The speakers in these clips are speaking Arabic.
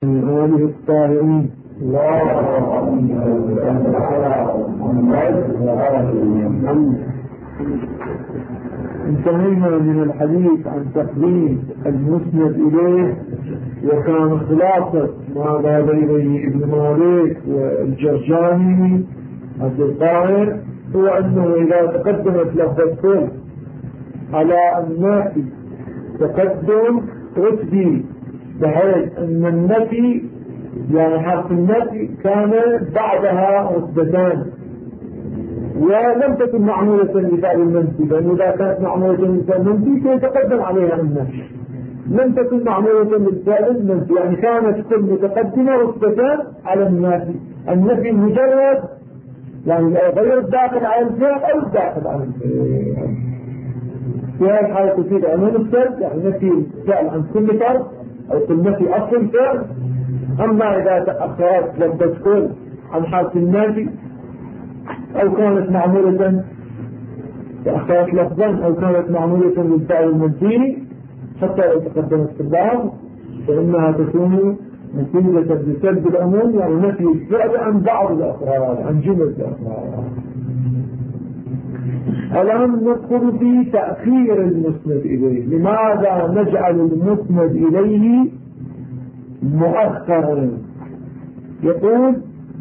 آله الطاهرين. انتهينا من الحديث عن تقديم المسند إليه، وكان خلاصة ما ذهب إليه ابن مالك والجرجاني عبد القاهر هو أنه إذا تقدمت لفظة كل على النافي تقدم رتبي، بحيث أن النفي يعني حرف النفي كان بعدها رتبتان، ولم تكن معمولة لفعل المنفي، لأن إذا كانت معمولة لفعل المنفي سيتقدم عليها النفي، لم تكن معمولة للفعل المنفي، يعني كانت كل متقدمة رتبتان على النفي مجرد يعني غير الداخل على الفعل أو الداخل على الفعل. في هذه الحالة تفيد عموم الفعل، يعني نفي الفعل عن كل فرد أو كل نفي أصل الفعل. أما إذا تأخرت لم تذكر عن حالة النافي أو كانت معمولة تأخرت لفظا أو كانت معمولة للفعل المنفي حتى لو تقدمت في البعض، فإنها تكون نتيجة بسلب العموم، يعني نفي الفعل عن بعض الأفراد عن جملة الأفراد. الآن ندخل في تأخير المسند إليه. لماذا نجعل المسند إليه مؤخرا؟ يقول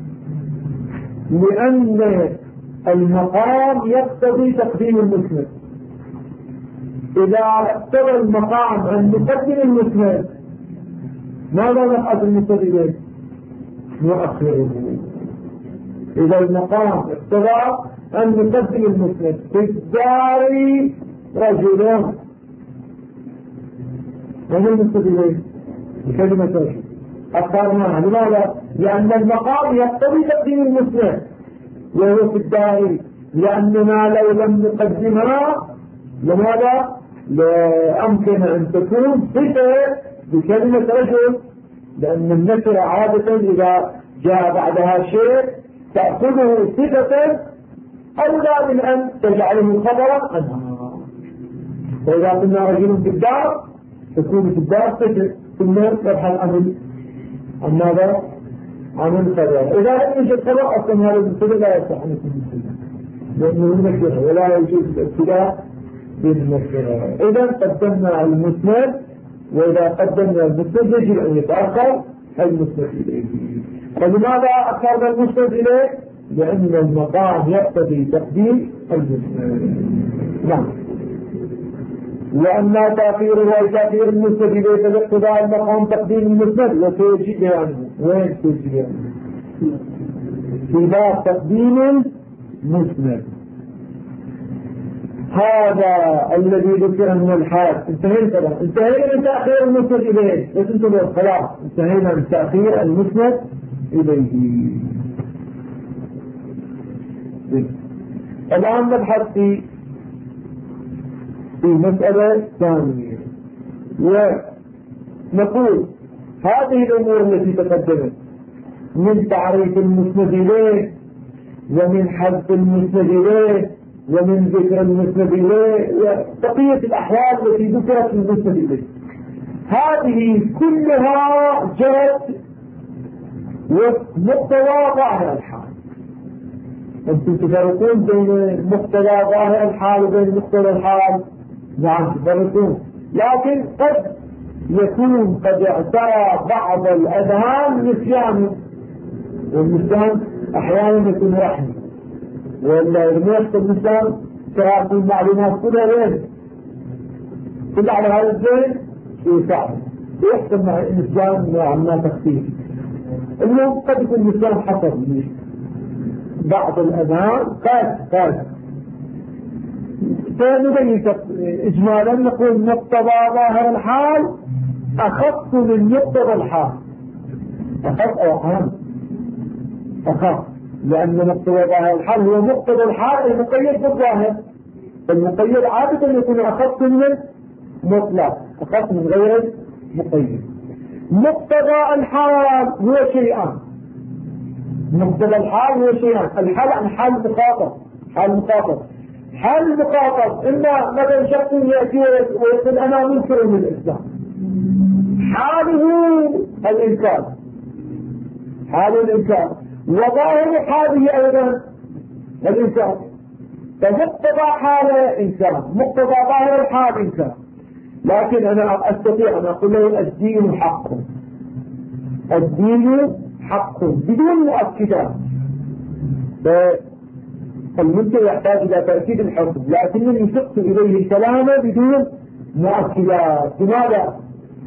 لأن المقام يقتضي تقديم المسند. إذا اقتضى المقام أن نقدم المسند ماذا نفعل المسند إليه؟ نؤخره. إذا المقام اقتضى أن نقدم المسند في الدار رجل، وهو المسند إليه بكلمة رجل أخرناها. لماذا؟ لأن المقام يقتضي تقديم المسند وهو في الدار، لأننا لو لم نقدمها لماذا؟ لا أمكن أن تكون صفة بكلمة رجل، لأن النكرة عادة إذا جاء بعدها شيء تأخذه صفة أولى من أن تجعله خبرا عنها. فإذا قلنا رجل في الدار تكون في الدار صفة، ثم يبحث عن ماذا؟ عن الخبر. إذا لم يوجد خبر أصلا هذا المبتدأ لا يصح أن يكون مبتدأ، لأنه نكرة ولا يجوز الابتداء بالنكرة. إذا قدمنا المسند، وإذا قدمنا المسند يجب أن يتأخر المسند إليه. فلماذا أخرنا المسند إليه؟ لأن المقام يقتضي تقديم المسند. نعم. وأما تأخير المسند إليه فاقتضاء المقام تقديم المسند، وسيجي بيانه. وين سيجي بيانه؟ في باب تقديم المسند. هذا الذي ذكر من الحال. انتهينا من تأخير المسند إليه، بس انتظر خلاص انتهينا من تأخير المسند إليه. الآن نبحث في مسألة ثانية، ونقول هذه الأمور التي تقدمت من تعريف المسند إليه، ومن حذف المسند إليه، ومن ذكر المسند إليه، وبقية الأحوال التي ذكرت في المسند إليه، هذه كلها جرت ومقتضى ظاهر الحال. أنتم تفرقون بين مقتضى ظاهر الحال وبين مقتضى الحال؟ نعم تفرقون، لكن قد يكون قد اعترى بعض الأذهان نسيانه، والنسيان أحيانا يكون رحمه، ولا يرميك النسيان تراكم المعلومات كلها وين؟ كل على هذا الزين يساعد ويحصل مع النسيان نوعا ما تخفيف. اليوم قد يكون النسيان حصل بعض الأذهان قاد فنبين إجمالا نقول مقتضى ظاهر الحال أخف من مقتضى الحال، أخف أو أهم، أخف، لأن مقتضى ظاهر الحال هو مقتضى الحال المقيد بالظاهر، المقيد عادة يكون أخف من المطلق، أخف من غير مقيد. مقتضى الحال هو شيئان، مقتضى الحال هو شيئان، الحال عن حال مخاطب، حال المخاطب إما مثلا شخص يأتي ويقول أنا منكر من الإسلام، حاله الإنكار، حال الإنكار، وظاهر هذه أيضا الإنكار، فمقتضى حاله إنكار، مقتضى ظاهر الحال إنكار. لكن أنا أستطيع أن أقول له الدين حق، الدين حق بدون مؤكدات. فالمنكر يحتاج إلى تأكيد الحكم، لكنني سقت إليه الكلام بدون مؤكدات. لماذا؟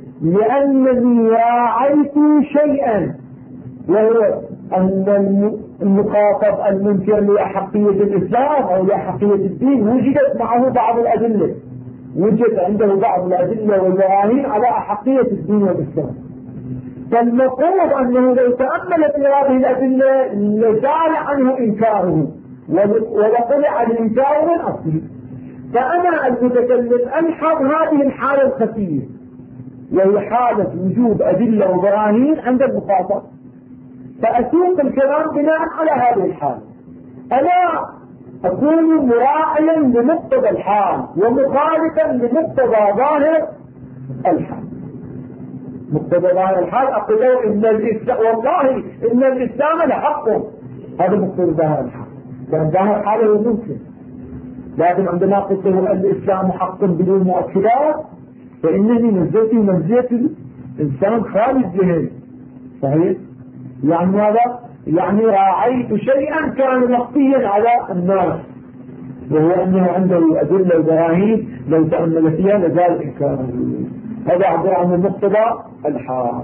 لأنني راعيت شيئا، وهو أن المخاطب المنكر لأحقية الإسلام أو لأحقية الدين وجدت معه بعض الأدلة، وجد عنده بعض الأدلة والبراهين على أحقية الدين والإسلام. فالمفروض أنه لو تأمل في هذه الأدلة لزال عنه إنكاره ولطلع الإنكار من أصله. فأنا المتكلم ألحظ هذه الحالة الخفية، وهي حالة وجود أدلة وبراهين عند المخاطب، فأسوق الكلام بناء على هذه الحالة. أنا أكون مراعيا لمقتضى الحال ومخالفا لمقتضى ظاهر الحال. مقتضى ظاهر الحال أقول له إن الإسلام، والله إن الإسلام لحق، هذا مقتضى ظاهر الحال، لأن ظاهر حاله ممكن. لكن عندما قلت له الإسلام حق بدون مؤكدات، فإنني نزلت منزلة الإنسان خالي الذهن. صحيح؟ يعني ماذا؟ يعني راعيت شيئا كان مخفيا على الناس، وهو أنه عنده أدلة وبراهين لو تأمل فيها لزال إنكاره. هذا عبر عن مقتضى الحال.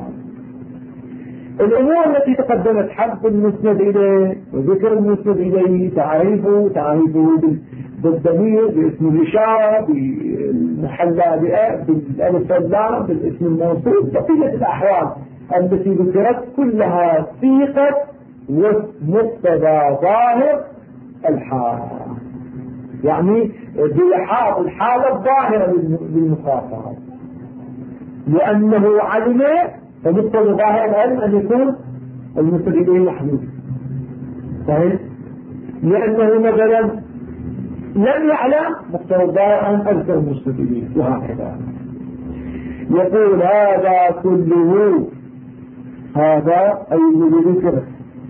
الأمور التي تقدمت حق المسند إليه وذكر المسند إليه، تعريفه بالضمير، باسم الإشارة، بالمحلى بالألف واللام، بالاسم الموصول، بقية الأحوال التي ذكرت كلها سيقت ومقتضى ظاهر الحال، يعني بإحاط الحالة الظاهرة للمخاطب، لأنه علم، فمقتضى ظاهر العلم أن يكون المسند إليه محمود. صحيح؟ لأنه مثلا لم يعلم، مقتضى ظاهر أن أذكر المسند إليه، وهكذا. يقول هذا كله، هذا أي الذي ذكره.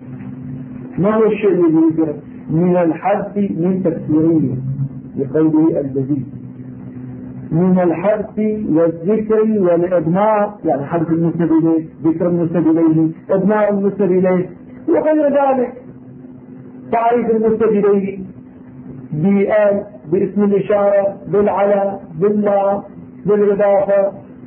ما هو الشيء الذي ذكره؟ من الحذف من تفسيريه بقوله الذي، من الحذف والذكر والإضمار، يعني حذف المسند إليه، ذكر المسند إليه، إضمار المسند إليه، وغير ذلك. تعريف المسند إليه باسم الإشارة، بالعلى، بالله، بالإضافة،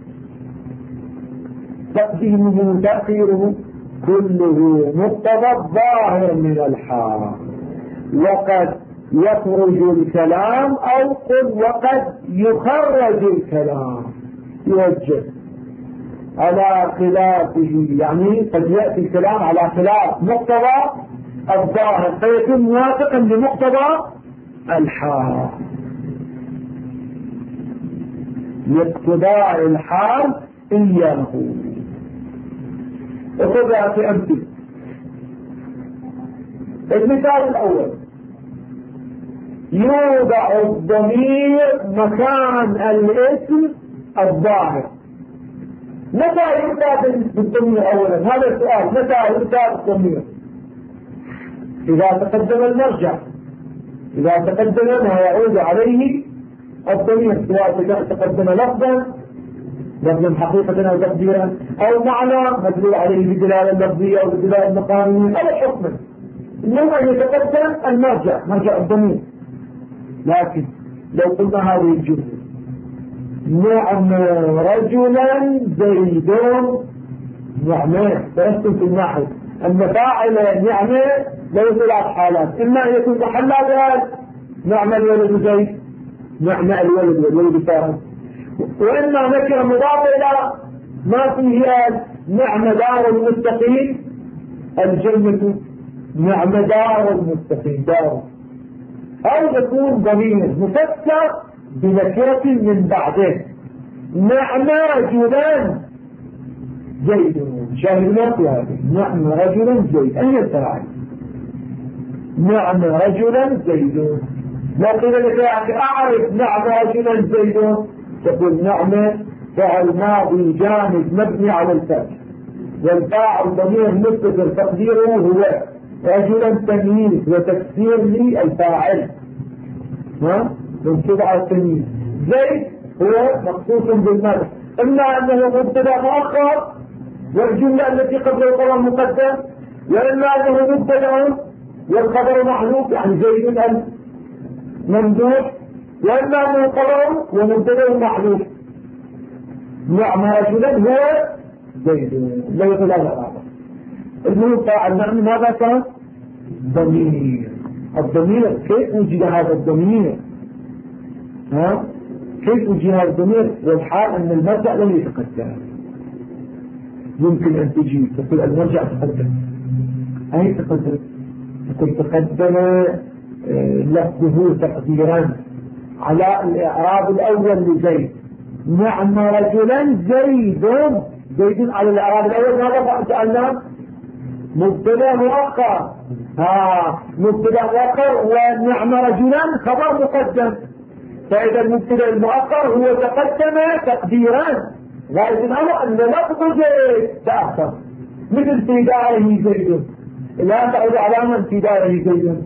تقديمه تأخيره، كله مقتضى الظاهر من الحال. وقد يخرج الكلام، أو قل وقد يخرج الكلام، يوجه على خلافه، يعني قد يأتي الكلام على خلاف مقتضى الظاهر فيكون موافقا لمقتضى الحال، لاقتضاء الحال إياه. وخذها في أمثلة. المثال الأول: يوضع الضمير مكان الاسم الظاهر. متى يؤتى بالضمير أولا؟ هذا السؤال، متى يؤتى بالضمير؟ إذا تقدم المرجع، إذا تقدم ما يعود عليه الضمير، سواء تقدم لفظا حقيقة أو تقديرا، أو معنى مدلول عليه بدلالة لفظية أو بدلالة مقامية أو حكما، إنما يتقدم المرجع، مرجع الضمير. لكن لو قلنا هذه الجملة: نعم رجلا زيد، نعمة فيسكن في الناحية أن فاعل نعمة له ثلاث حالات: إما أن يكون محلى بهذا نعم الولد زيد، نعم الولد والولد فاعل، وإما نكرة مضافة إلى ما فيه نعم دار المتقين الجنة، نعم دار المتقين دار، أو يكون ضمير مفسر بنكرة من بعده: نعم رجلا زيد. شاهدنا في هذا: نعم رجلا زيد، أين الفاعل؟ نعم رجلا زيد. لو قيل لك أعرف نعم رجلا زيد، تقول نعم فعل ماضي جامد مبني على الفتح، والفاعل ضمير متصل تقديره هو رجلا تمييز وتكسير لي الفاعل منصوب على التمييز. زيد هو مخصوص بالمدح، اما انه مبتدا مؤخر والجمله التي قبل الخبر مقدم، واما انه مبتدا والخبر محذوف يعني زيد ممدوح، واما انه خبر ومبتدا محذوف. نعم رجلا هو زيد لا يقول هذا المهم فاعل نعم ماذا كان؟ ضمير. الضمير كيف وجد هذا الضمير؟ كيف وجد هذا الضمير والحال ان المرجع لم يتقدم؟ يمكن ان تجي تقول المرجع تقدم، اي تقدم؟ تقول تقدم لفظه تقديرا على الاعراب الاول لزيد. نعم رجلا زيد على الاعراب الاول ماذا سألنا؟ مبتدا مؤخر. مبتدا مؤخر ونعم رجلا خبر مقدم، فاذا المبتدا المؤخر هو تقدم تقديرا غاية الامر ان لفظ زيد تاخر، مثل في داره زيد. لا تعود على من في داره زيد؟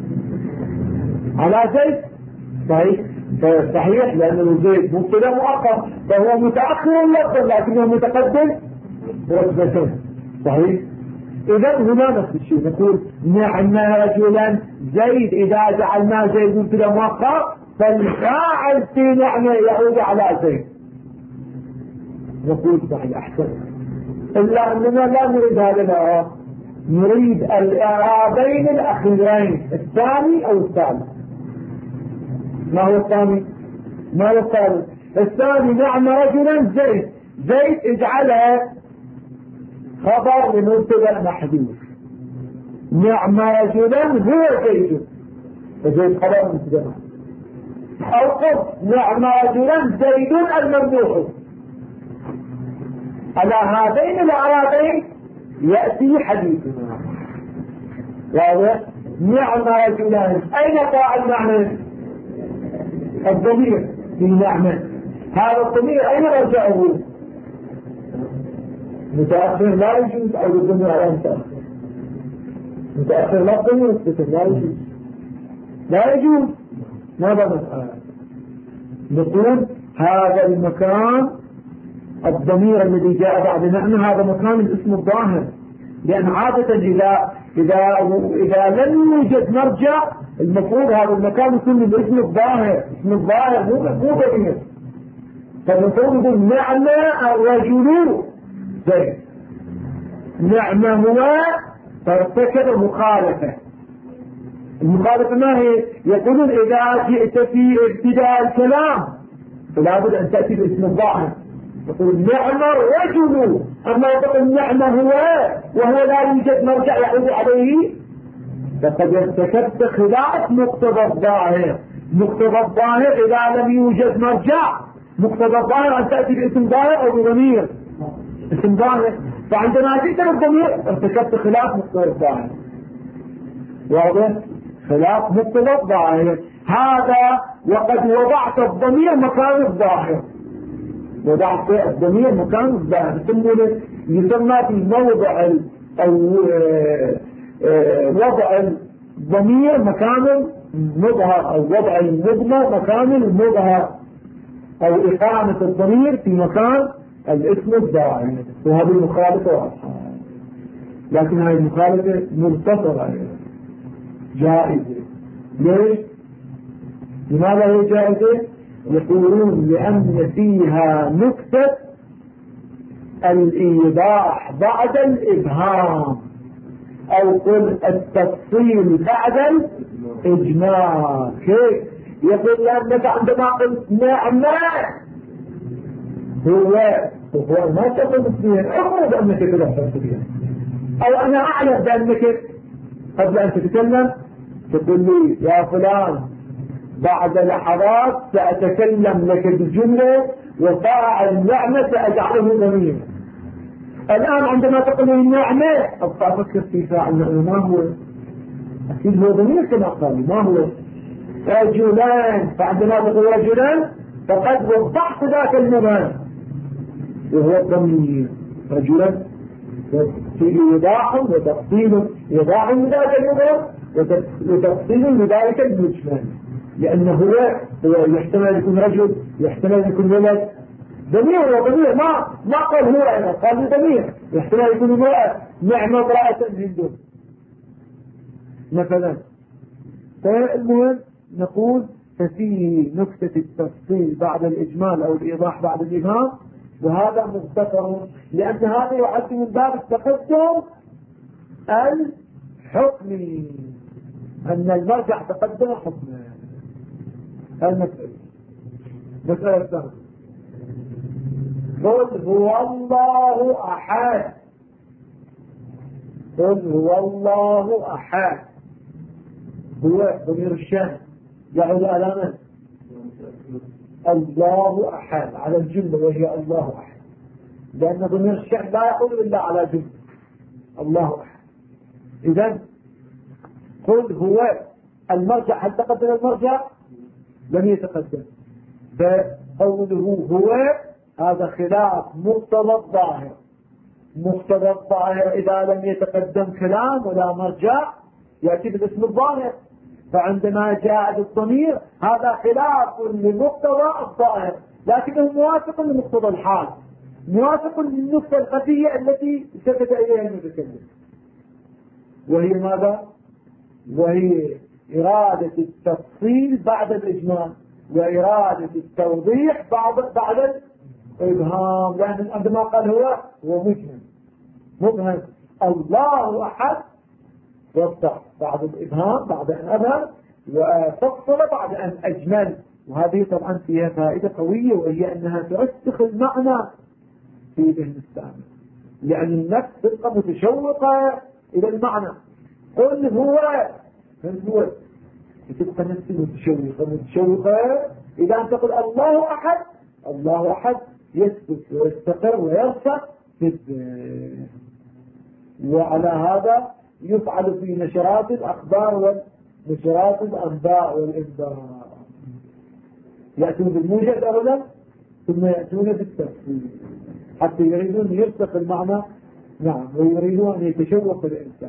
على زيد صحيح لانه زيد مبتدا مؤخر فهو متاخر لفظا لكنه متقدم رتبة. صحيح. إذا هنا نفس الشيء نقول نعم رجلا زيد، إذا جعلنا زيد مبتدا مؤخر فالفاعل في نعمة يعود على زيد. نقول صحيح أحسن، إلا أننا لا نريد هذا الإعراب، نريد الإعرابين الأخيرين الثاني أو الثالث. ما هو الثاني؟ ما هو الثالث؟ الثاني نعم رجلا زيد اجعلها خبر لمبتدا محذوف. نعم رجلا هو زيد، فزيد خبر مبتدا محذوف. او قل نعم رجلا زيد الممدوح. على هذين الاعرابين ياتي حديثنا. واضح؟ نعم رجلا اين فاعل معنى؟ الضمير في نعمه. هذا الضمير اين رجعه؟ متأخر لا يجوز أو الضمير على متأخر. متأخر لا الضمير يثبت لا يجوز، لا يجوز. ماذا نفعل؟ نقول هذا المكان الضمير الذي جاء بعد نعمة هذا مكان الاسم الظاهر، لأن عادة إذا لم يوجد مرجع المفروض هذا المكان يكون الاسم الظاهر. اسم الظاهر مو ضمير، فالمفروض يقول نعمة الرجل زيد. نعمة هو فارتكب مخالفة. المخالفة ما هي؟ يقولون إذا جئت في ابتداء الكلام فلا بد أن تأتي باسم الظاهر، يقول نعمة الرجل. أما يقول نعمة هو وهو لا يوجد مرجع يعود عليه فقد ارتكبت خلاف مقتضى الظاهر. مقتضى الظاهر إذا لم يوجد مرجع مقتضى الظاهر أن تأتي باسم ظاهر أو بضمير اسم ظاهر، فعندما جئت بالضمير ارتكبت خلاف مقتضى الظاهر. واضح؟ خلاف مقتضى الظاهر هذا، وقد وضعت الضمير مكان الظاهر. وضعت الضمير مكان الظاهر يسمى في موضع أو وضع الضمير مكان المظهر، أو وضع المضمر مكان المظهر، أو إقامة الضمير في مكان الاسم الظاهر. وهذه المخالفة واضحة، لكن هذه المخالفة مرتفعة جائزة. ليش؟ لماذا هي جائزة؟ يقولون لأن فيها نكتة الإيضاح بعد الإبهام، أو قل التفصيل بعد الإجمال. كيف؟ يقول لأنك عندما قلت نعمة هو ما تقول اثنين، أخذ بأنك تلحظ فيها، أو أنا أعلم بأنك قبل أن تتكلم تقول لي يا فلان بعد لحظات سأتكلم لك بالجملة وفاعل النعمة سأجعله ضمير. الآن عندما تقول لي النعمة أبقى أفكر في فاعل النعمة ما هو؟ أكيد هو ضمير كما قال ما هو؟ رجلان، فعندما تقول رجلان فقد وضحت ذاك المبان وهو الضمير رجلا. في إيضاح وتفصيل، إيضاح لذلك المبهم وتفصيل لذلك المجمل، لأنه هو يحتمل يكون رجل، يحتمل يكون ولد، ضمير وضمير، ما قال هو أنا، قال ضمير، يحتمل يكون امرأة، نعم امرأة هند مثلا. فالمهم نقول ففيه نكتة التفصيل بعد الإجمال أو الإيضاح بعد الإبهام، وهذا مختصر، لأن هذا يعد من باب التقدم الحكمي، أن المرجع تقدم حكمه. مسألة الثانية، قل هو الله أحد، قل هو الله أحد، هو ضمير الشأن يعود على من؟ الله أحد، على الجملة وهي الله أحد، لأن ضمير الشأن لا يقول إلا على جملة الله أحد. إذن قل هو المرجع، هل تقدم المرجع؟ لم يتقدم، فقوله هو هذا خلاف مقتضى الظاهر. مقتضى الظاهر إذا لم يتقدم كلام ولا مرجع يأتي بالاسم الظاهر، فعندما جاء الضمير هذا خلاف لمقتضى الظاهر، لكنه موافق لمقتضى الحال، موافق للنقطة الخفية التي سكت إليها المتكلم، وهي ماذا؟ وهي إرادة التفصيل بعد الإجمال، وإرادة التوضيح بعد الإبهام، لأن عندما قال هو مبهم الله أحد، وضح بعد الإبهام بعد أن أبهم، وفصل بعد أن أجمل. وهذه طبعا فيها فائدة قوية، وهي أنها ترسخ المعنى في ذهن السامع، لأن النفس تبقى متشوقة إلى المعنى. قل هو تبقى نفسي متشوقة إذا أن تقول الله أحد، الله أحد يثبت ويستقر ويرفع في الذهن. وعلى هذا يفعل في نشرات الأخبار ونشرات الأنباء والإنباء، يأتون بالموجز أولا ثم يأتون بالتفصيل حتى يريدون يرسخ المعنى، نعم، ويريدون أن يتشوق الإنسان.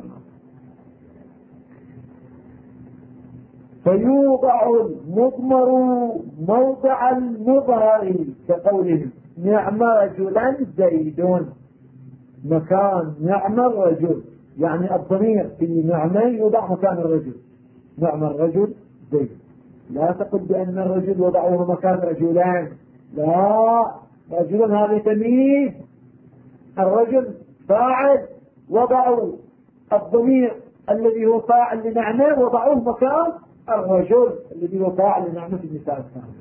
فيوضع المضمر موضع المظهر كقولهم نعم رجلا زيد، مكان نعم الرجل، يعني الضمير في نعمين يوضع مكان الرجل، نعم الرجل زيد. لا تقل بأن الرجل وضعوه مكان رجلان، لا، رجلا هذا تمييز، الرجل فاعل، وضعوا الضمير الذي هو فاعل لنعمه وضعوه مكان الرجل الذي هو فاعل لنعمه في المثال الثاني.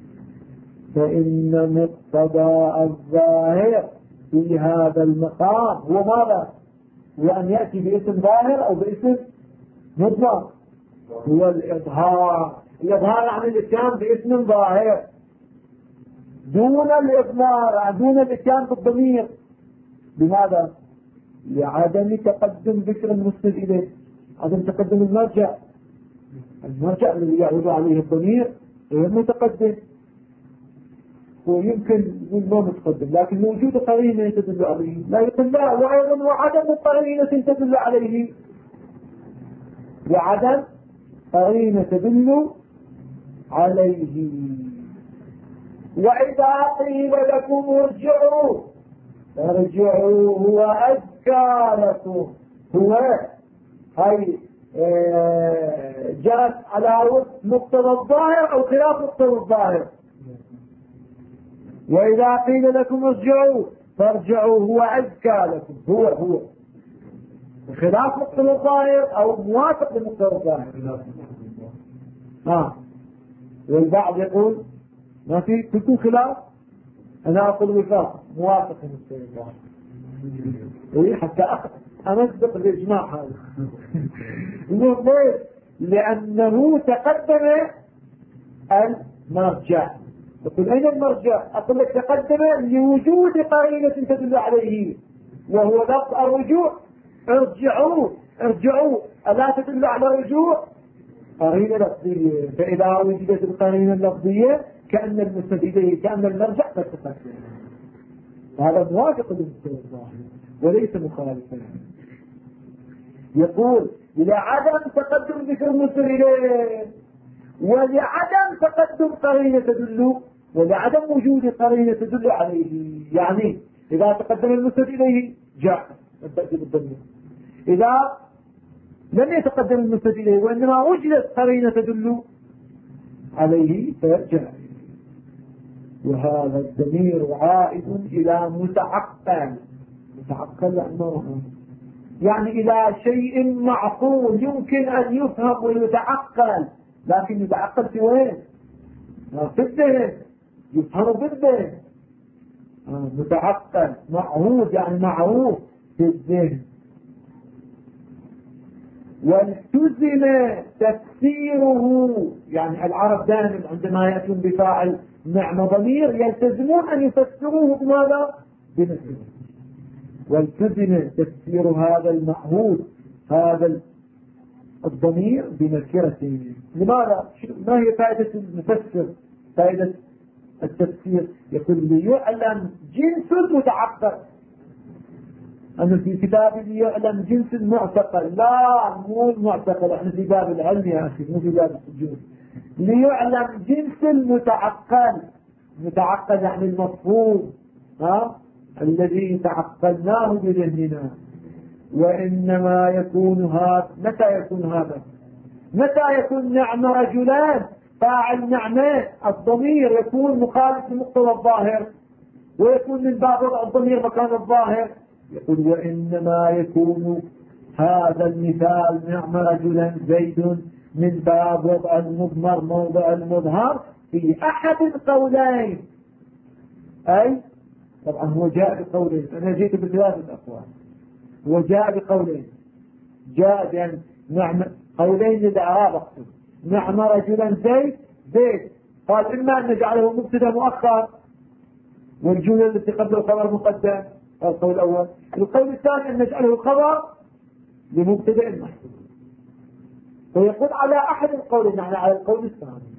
فإن مقتضى الظاهر في هذا المقام هو ماذا؟ هو أن يأتي باسم ظاهر أو باسم مضمر، هو الإظهار. الإظهار عن الإتيان باسم ظاهر دون الإضمار، دون الإتيان بالضمير. لماذا؟ لعدم تقدم ذكر المسند إليه، عدم تقدم المرجع الذي يعود عليه الضمير غير متقدم، ويمكن ما متقدم لكن وجود قرينة تدل عليه، لا يقول لا، وأيضا وعدم قرينة تدل عليه، وعدم قرينة تدل عليه. وإذا قيل لكم ارجعوا فارجعوا هو أزكى لكم، هو هاي جاءت على مقتضى الظاهر أو خلاف مقتضى الظاهر. وإذا قيل لكم ارجعوا فارجعوا هو أزكى لكم، هو خلاف مقتضى الظاهر أو موافق لمقتضى الظاهر. والبعض يقول ما في كل خلاف، أنا أقول وفاق موافق لمقتضى الظاهر، حتى أمسبق الإجماع هذا. لأنه تقدم المرجع. يقول أين المرجع؟ أقول لك تقدم لوجود قرينة تدل عليه، وهو لفظ الرجوع. ارجعوا ألا تدل على الرجوع؟ قرينة لفظية، فإذا وجدت القرينة اللفظية كأن المستند إليه كأن المرجع قد تقدم، هذا موافق للمستند الظاهر. وليس مخالفا. يقول لعدم تقدم ذكر المرسل إليه، ولعدم تقدم قرينة تدل، ولعدم وجود قرينة تدل عليه. يعني إذا تقدم المرسل إليه جاء التأكيد الضمير، إذا لم يتقدم المرسل إليه وإنما وجدت قرينة تدل عليه فجاء. وهذا الضمير عائد إلى متعقل. متعقل يعني إلى شيء معقول يمكن أن يفهم ويتعقل، لكن يتعقل في وين؟ في الذهن، يفهم بالذهن. متعقل معهود يعني معروف في الذهن. والتزم تفسيره، يعني العرب دائما عندما يأتون بفاعل نعم ضمير يلتزمون أن يفسروه بماذا؟ بنفسه. والتزم تفسير هذا المعهود هذا الضمير بنكرته. لماذا؟ ما هي فائدة المفسر؟ فائدة التفسير يقول ليعلم جنس المتعقل. أنه في كتاب ليعلم جنس المعتقل، لا مو المعتقل، احنا في باب العلم يا أخي مو في باب السجود. ليعلم جنس المتعقل، متعقل يعني المفهوم الذي تعقلناه بذهننا. وإنما يكون هذا متى يكون هذا؟ متى يكون نعم رجلان فاعل نعمه الضمير يكون مخالف لمقتضى الظاهر ويكون من باب وضع الضمير مكان الظاهر. يقول وإنما يكون هذا المثال نعم رجلا زيد من باب وضع المضمر موضع المظهر في أحد القولين. أي طبعا هو جاء بقولين، أنا جيت بثلاثة أقوال، هو جاء بقولين، جاء بأن نعم قولين للأعراب أقصد نعم رجلا زيد قال إما أن نجعله مبتدا مؤخر والجملة التي قبل الخبر مقدم، القول الأول. القول الثاني أن نجعله خبر لمبتدا محذوف. فيقول على أحد القولين يعني على القول الثاني.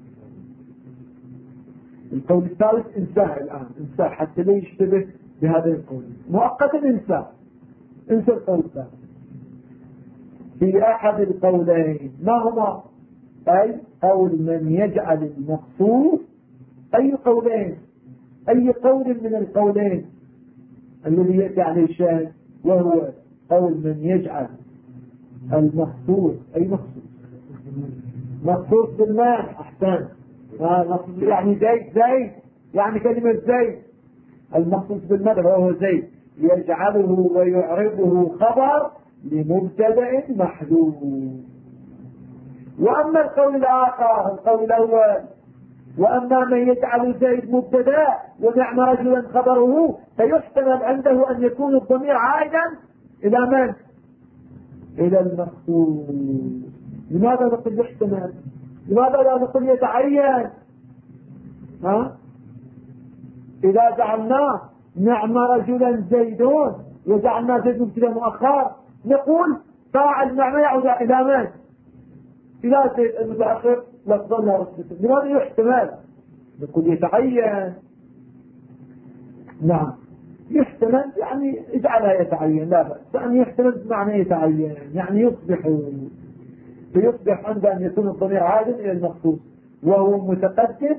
القول الثالث انساه الآن، انساه حتى لا يشتبه بهذا القول مؤقتا، انسى القول الثاني. في أحد القولين ما هما؟ أي قول من يجعل المقصود. أي قولين؟ أي قول من القولين الذي يأتي عليه الشاهد؟ وهو قول من يجعل المقصود. أي مقصود؟ مقصود بالماء. أحسن. مقصود يعني زيد يعني كلمة زيد. المقصود بالماء وهو زيد يجعله ويعربه خبر لمبتدأ محذوف. وأما القول الآخر القول الأول وأما من يجعل زيد مبتدأ ونعم رجلا خبره فيحتمل عنده أن يكون الضمير عائدا إلى من؟ إلى المقصود. لماذا نقول يحتمل؟ لماذا لا نقول يتعين؟ إذا جعلناه نعم رجلا زيدون وجعلنا زيد مبتدأ مؤخر نقول فاعل نعم يعود إلى من؟ إلى زيد المتأخر لفظنا رسلته. لماذا يحتمل؟ نقول يتعين. نعم يحتمل يعني اجعلها يتعين لا بأس، أن يحتمل بمعنى يتعين يعني فيصبح عند أن يكون الضمير عادل إلى المخصوص وهو متقدم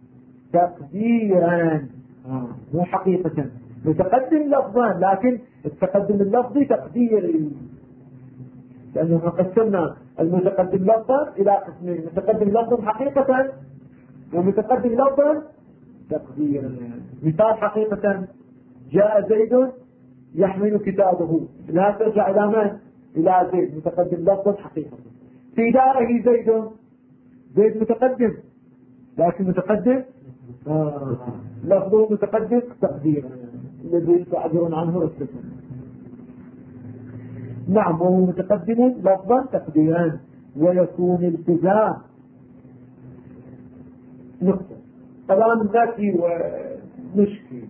تقديرا مو حقيقة. متقدم لفظا لكن التقدم اللفظي تقديري، لأنه قسمنا المتقدم لفظا إلى قسمين: متقدم لفظا حقيقة ومتقدم لفظا تقديرا. مثال حقيقة: جاء زيد يحمل كتابه، لا ترجع إلى من؟ إلى زيد متقدم لفظا حقيقة. في داره زيد متقدم لكن متقدم لفظه متقدم تقديرا الذي تعبرون عنه رسلكم. نعم وهو متقدم لفظا تقديرا. ويكون التزام نقطة طبعا ذاتي ومشكل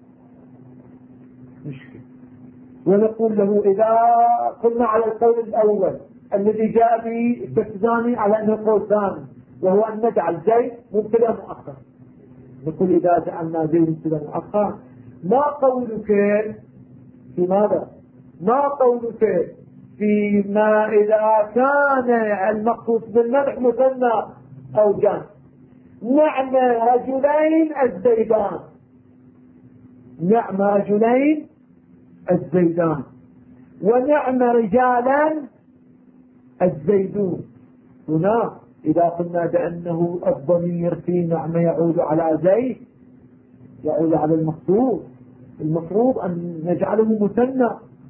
ونقول له إذا قلنا على القول الأول الذي جاء به التزامي على أنه قول ثاني وهو أن نجعل زيد مبتدأ مؤخر، نقول إذا جعلنا زيد مبتدأ مؤخر ما قولك في ماذا؟ ما قولك فيما إذا كان المخصوص بالمدح مثنى أو جمع؟ نعم رجلين الزيدان، نعم رجلين الزيدان، ونعم رجالا الزيدون. هنا إذا قلنا بأنه الضمير في نعم يعود على زيد، يعود على المخصوص، المفروض أن نجعله مثنى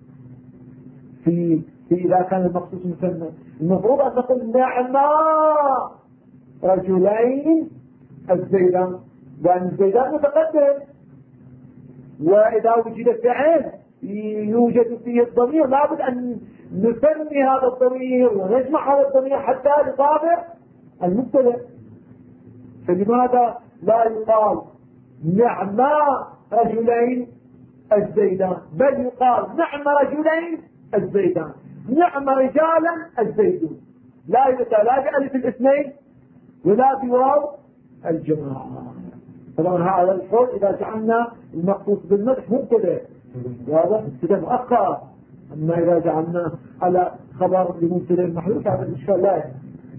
في إذا كان المخصوص مثنى، المفروض أن نقول نعم رجلين الزيدان، لأن الزيدان متقدم، وإذا وجد فعل يوجد فيه الضمير لابد أن نسمي هذا الضمير ونجمع هذا الضمير حتى يطابق المبتدأ. فلماذا لا يقال نعم رجلين الزيدان، بل يقال نعم رجلين الزيدان، نعم رجالا الزيدون، لا بألف الاثنين ولا بواو الجماعة. طبعا هذا القول إذا جعلنا المخصوص بالمدح مبتدأ واضح مبتدأ مؤخر، أما إذا جعلنا على خبر لمبتدأ محذوف هذا الإشكال لا يحصل.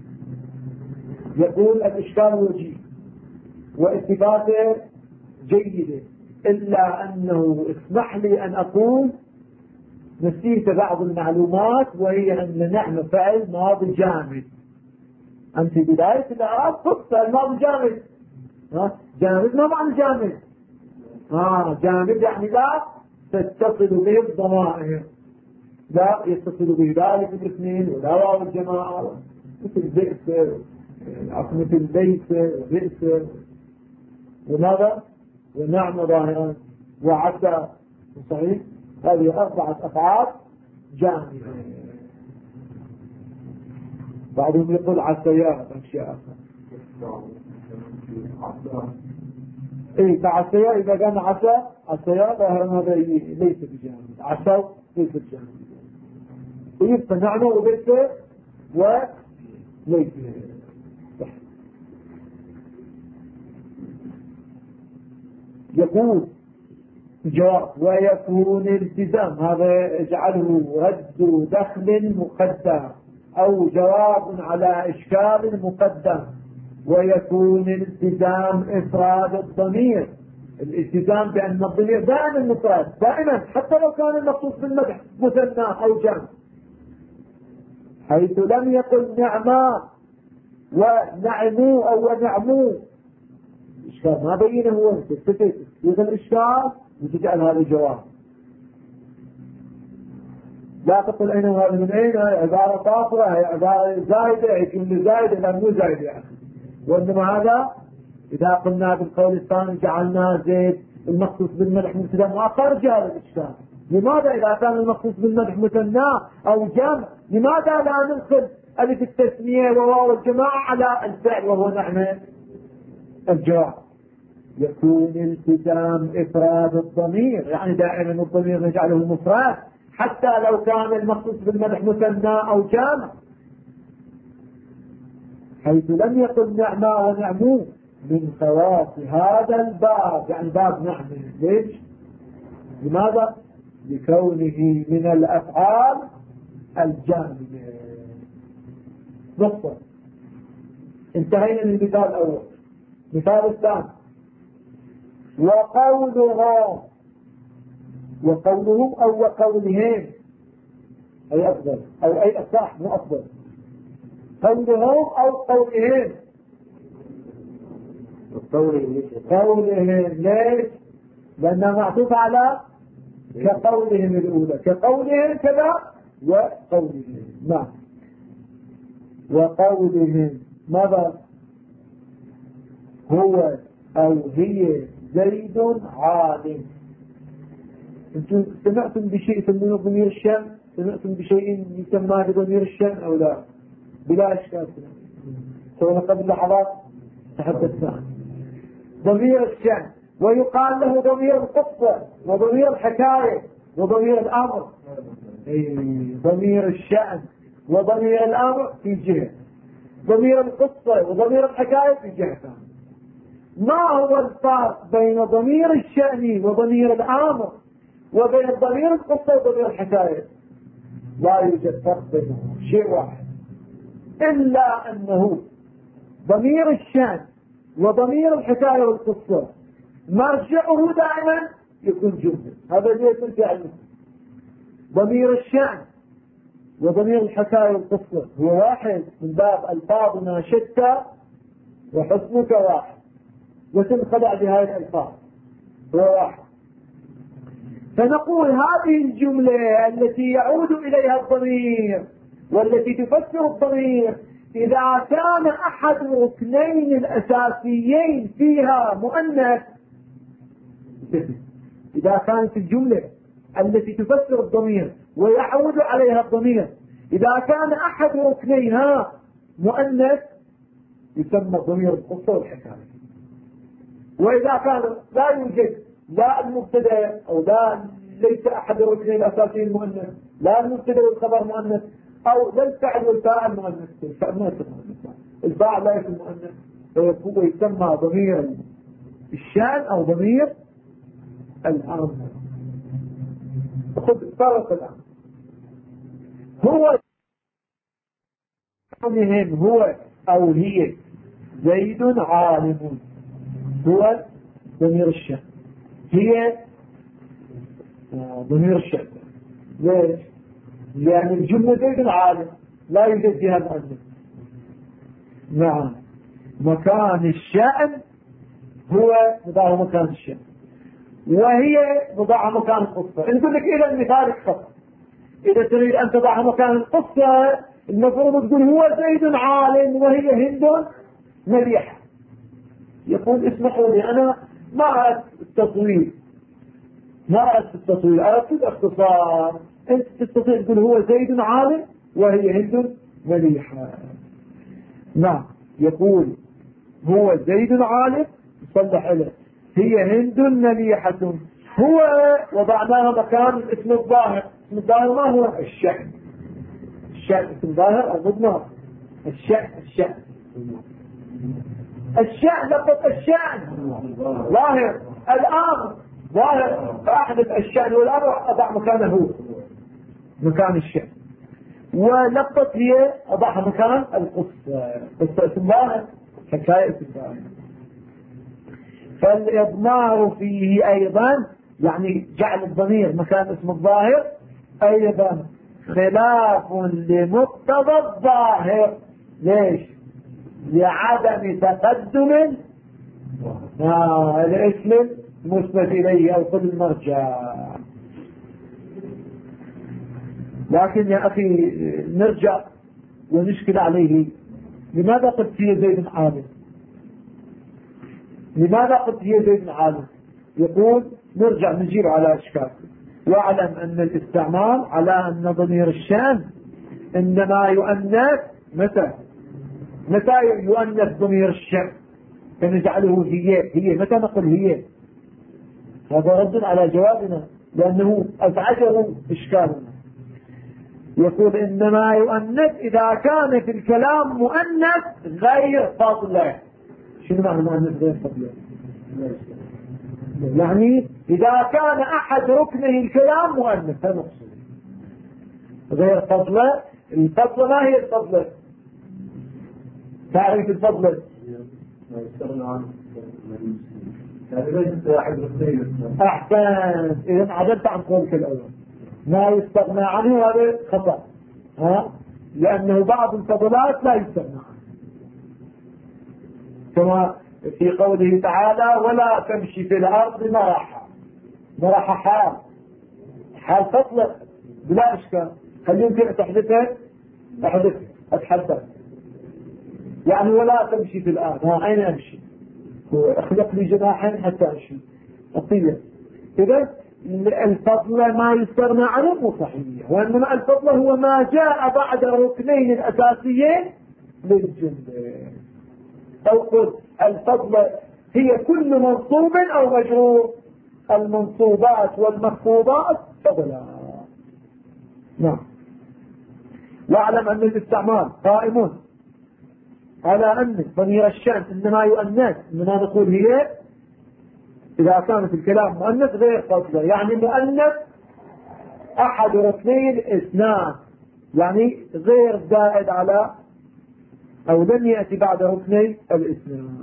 يقول الإشكال وجيه واثباته جيدة، إلا أنه اسمح لي أن أقول نسيت بعض المعلومات، وهي أن نعم فعل ماضي جامد. أنت في بداية الإعراب قلت الماضي جامد، جامد ما معنى جامد؟ جامد يعني لا تتصل به الضمائر، لا يتصل به ذلك الاثنين ولا واو الجماعة، مثل بئس، مثل ليس بئس وماذا ونعم ظاهرا وعسى. صحيح، هذه 4 أفعال جامدة. بعضهم يقول عسيات أشياء فعسيا إذا كان عسيا ظاهرا هذا ليس بجامد، عسى ليس بجامد، ويبقى نعم وبئس وليس. يقول جواب ويكون التزام، هذا يجعله رد دخل مقدم أو جواب على إشكال مقدم. ويكون الالتزام إفراد الضمير، الالتزام بأن الضمير دائما مفرد دائما حتى لو كان المخصوص بالمدح مثنى أو جمع، حيث لم يقل نعما ونعموا أو ونعموا. الإشكال ما بينه هو تستفيد يوجد الإشكال وتجعل هذا الجواب. لا تقل أين هذا من أين، عبارة طافرة، هي عبارة زائدة، هي جملة زائدة، لا مو زائدة يا أخي. وإنما هذا إذا قلنا بالقول الثاني جعلنا زيد المخصوص بالمدح مبتدا مؤخر جاء الإشكال. لماذا إذا كان المخصوص بالمدح مثنى أو جمع لماذا لا ننقل ألف التثنية وواو الجماعة على الفعل وهو نعمة الجواب؟ يكون التزام إفراد الضمير، يعني دائما الضمير نجعله مفرد حتى لو كان المخصوص بالمدح مثنى أو جمع، حيث لم يقل نعمة ونعمو من خواص هذا الباب، يعني باب نعمة. ليش؟ لماذا؟ لكونه من الأفعال الجامدة. نقطة. انتهينا من المثال الأول. مثال الثاني وقوله أو وقولهم، أي أفضل أو أي أصح مو أفضل، قولهم أو قولهم. قولهم ليش؟ لأنها معطوفة على كقولهم الأولى، كقولهم كذا وقولهم. نعم. وقولهم ماذا؟ هو أو هي زيد عالم. انتم سمعتم بشيء يسمونه ضمير الشأن؟ سمعتم بشيء يسمى بضمير الشأن أو لا؟ بلا إشكال. سوينا قبل لحظات تحدثنا ضمير الشأن، ويقال له ضمير القصة وضمير الحكاية وضمير الأمر. ضمير الشأن وضمير الأمر في جهة، ضمير القصة وضمير الحكاية في جهة ثانية. ما هو الفرق بين ضمير الشأن وضمير الأمر وبين ضمير القصة وضمير الحكاية لا يوجد فرق بينهم، شيء واحد، إلا أنه ضمير الشأن وضمير الحكاية والقصة مرجعه دائما يكون جملة. هذا ليس الفعل. ضمير الشأن وضمير الحكاية والقصة هو واحد من باب ألفاظنا شتى وحسنك واحد، وتنخدع بهذه الألفاظ، هو واحد. فنقول هذه الجملة التي يعود إليها الضمير والتي تفسر الضمير إذا كان أحد الركنين الأساسيين فيها مؤنث، إذا كانت الجملة التي تفسر الضمير ويعود عليها الضمير إذا كان أحد ركنيها مؤنث يسمى ضمير القصة والحكاية. وإذا كان لا يوجد لا المبتدا أو لا ليس أحد الركنين الأساسيين مؤنث، لا المبتدا والخبر مؤنث، أو لا الفعل والفاعل مؤنث، الفعل ما يسمى مؤنث، الفاعل لا يسمى مؤنث، هو يسمى ضمير الشأن أو ضمير الأمر. خذ فرق الأمر. هو أو هي زيد عالم، هو ضمير الشأن، هي ضمير الشأن. ليش؟ لأن الجملة زيد عالم لا يوجد فيها مؤنث. نعم، مكان الشأن هو مضاع مكان الشأن، وهي مضاع مكان القصة. نقول لك إلى المثال فقط. إذا تريد أن تضعها مكان القصة المفروض تقول هو زيد عالم وهي هند مليحة. يقول اسمحوا لي أنا ما أردت التطويل، أردت الاختصار. أنت تستطيع تقول هو زيد عالم وهي هند مليحة. نعم، يقول هو زيد عالم يصلح له، هي هند مليحة. هو وضعناها مكان اسم الظاهر. اسم الظاهر ما هو؟ الشأن. اسم ظاهر أو مضمر. الشأن لقد الشأن ظاهر، الأمر ظاهر، فأحدث الشأن والأمر أضع مكانه هو مكان الشأن، ولقط هي أضعها مكان القصة اسم ظاهر، حكاية اسم ظاهر. فالإضمار فيه أيضا يعني جعل الضمير مكان اسم الظاهر أيضا خلاف لمقتضى الظاهر. ليش؟ لعدم تقدم الاسم المثبت إليه أو كل المرجع. لكن يا أخي نرجع ونشكل عليه. لماذا قلت هي زيد عالم؟ لماذا قلت هي زيد عالم؟ يقول نرجع نجيب على أشكال. واعلم أن الاستعمال على أن ضمير الشأن إنما يؤنث متى يؤنث ضمير الشأن؟ فنجعله هي. متى نقول هي؟ هذا رد على جوابنا لأنه أزعجه إشكالنا. يقول إنما يؤنث إذا كان في الكلام مؤنث غير فاضلة. شنو معنى مؤنث غير فاضلة؟ يعني إذا كان أحد ركنه الكلام مؤنث، هذا مقصود. غير فضلة. الفضلة ما هي الفضلة؟ تعرف الفضلة؟ أحسن. إذا عدلت عن قولك الأول ما يستغنى عنه، هذا خطأ. لأنه بعض الفضلات لا يستغنى عنه، كما في قوله تعالى ولا تمشي في الأرض مرحا حال فضلة بلا إشكال. هل يمكن تحدثها؟ أتحدث يعني ولا تمشي في الأرض. أين أمشي؟ اخلق لي جناحين حتى أمشي أطير. إذا الفضل ما يستغنى عنه مو صحيح، وإنما الفضل هو ما جاء بعد الركنين الأساسيين للجملة. أو قل الفضل هي كل منصوب أو مجرور، المنصوبات والمخفوضات فضلا. نعم. واعلم أن الاستعمال قائم على أن ضمير الشأن إنما يؤنث، إنما نقول هي إذا كانت الكلام مؤنث غير فضلة، يعني مؤنث أحد ركنين اثنان، يعني غير زائد على أو لم يأتي بعد ركني الاثنان.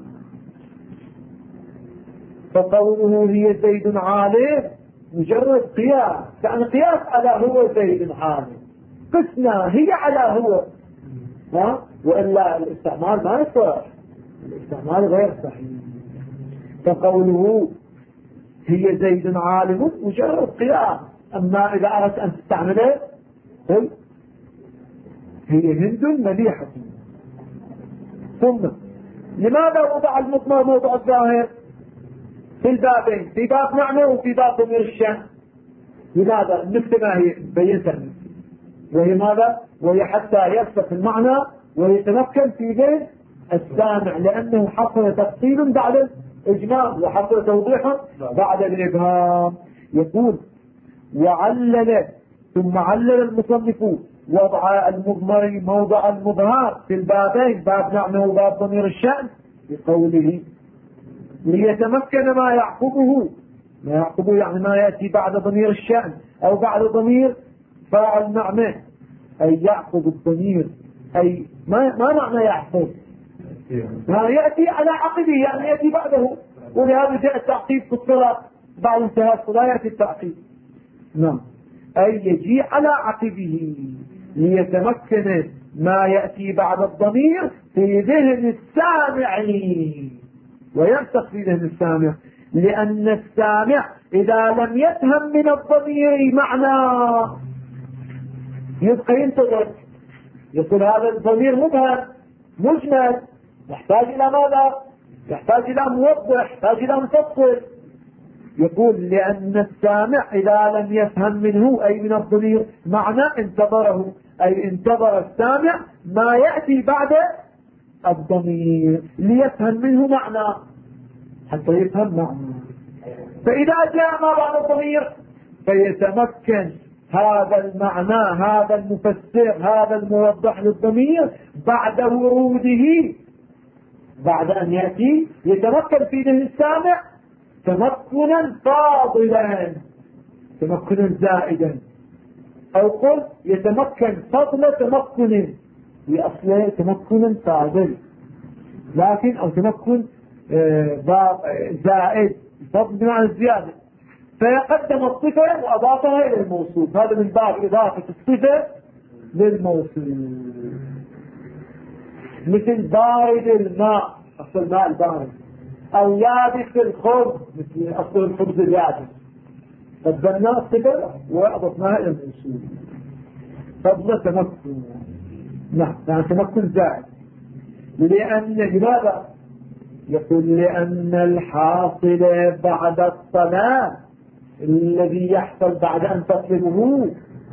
فقوله هي زيد عالم مجرد قياس، يعني قياس على هو زيد عالم، قسنا هي على هو، وإلا الاستعمال ما يصح، الاستعمال غير صحيح. فقوله هي زيد عالم مجرد قياس، أما إذا أردت أن تستعمله قل هي هند مليحة. ثم لماذا وضع المضمر موضع الظاهر في البابين، في باب نعمة وفي باب ضمير الشأن؟ لماذا؟ النكتة ما هي بينتها، وهي ماذا؟ وهي حتى يصف المعنى ويتمكن في ذهن السامع، لأنه حصل تفصيل بعد الإجمال وحصل توضيح بعد الإبهام. يقول وعلل، ثم علل المصنف وضع المضمر موضع المظهر في البابين، باب نعمه وباب ضمير الشأن، بقوله ليتمكن ما يعقبه، ما يعقبه يعني ما يأتي بعد ضمير الشأن أو بعد ضمير فاعل نعمه، أي يعقب الضمير، أي ما معنى يعقب؟ ما يأتي على عقبه، يعني يأتي بعده، ولهذا جاء التعقيب في الصلاة بعد انتهاء الصلاة يأتي التعقيب. نعم، أي يجي على عقبه ليتمكن ما يأتي بعد الضمير في ذهن السامع، ويرسخ في ذهن السامع، لأن السامع إذا لم يفهم من الضمير معنى يبقى ينتظر، يقول هذا الضمير مبهم مجمل، يحتاج إلى ماذا؟ يحتاج إلى موضح، يحتاج إلى مفصل. يقول لأن السامع إذا لم يفهم منه أي من الضمير معنى انتظره، أي انتظر السامع ما يأتي بعد الضمير ليفهم منه معنى، حتى يفهم معنى. فإذا جاء ما بعد الضمير فيتمكن هذا المعنى، هذا المفسر، هذا الموضح للضمير بعد وروده، بعد أن يأتي يتمكن في ذهن السامع تمكنا فاضلا، تمكنا زائدا، أو قل يتمكن فضل تمكن، بأصله تمكنا فاضل، لكن أو تمكن زائد، فضل بمعنى الزيادة، فيقدم الصفة وأضافها إلى الموصوف، هذا من باب إضافة الصفة للموصوف. مثل بارد الماء، أصل الماء البارد، أو يابس الخبز، مثل أصل الخبز اليابس، قدمنا الصفة وأضفناها إلى الموصوف. فضل تمكن، نعم، يعني تمكن زائد. لماذا؟ يقول لأن الحاصل بعد الطلب الذي يحصل بعد أن تطلبه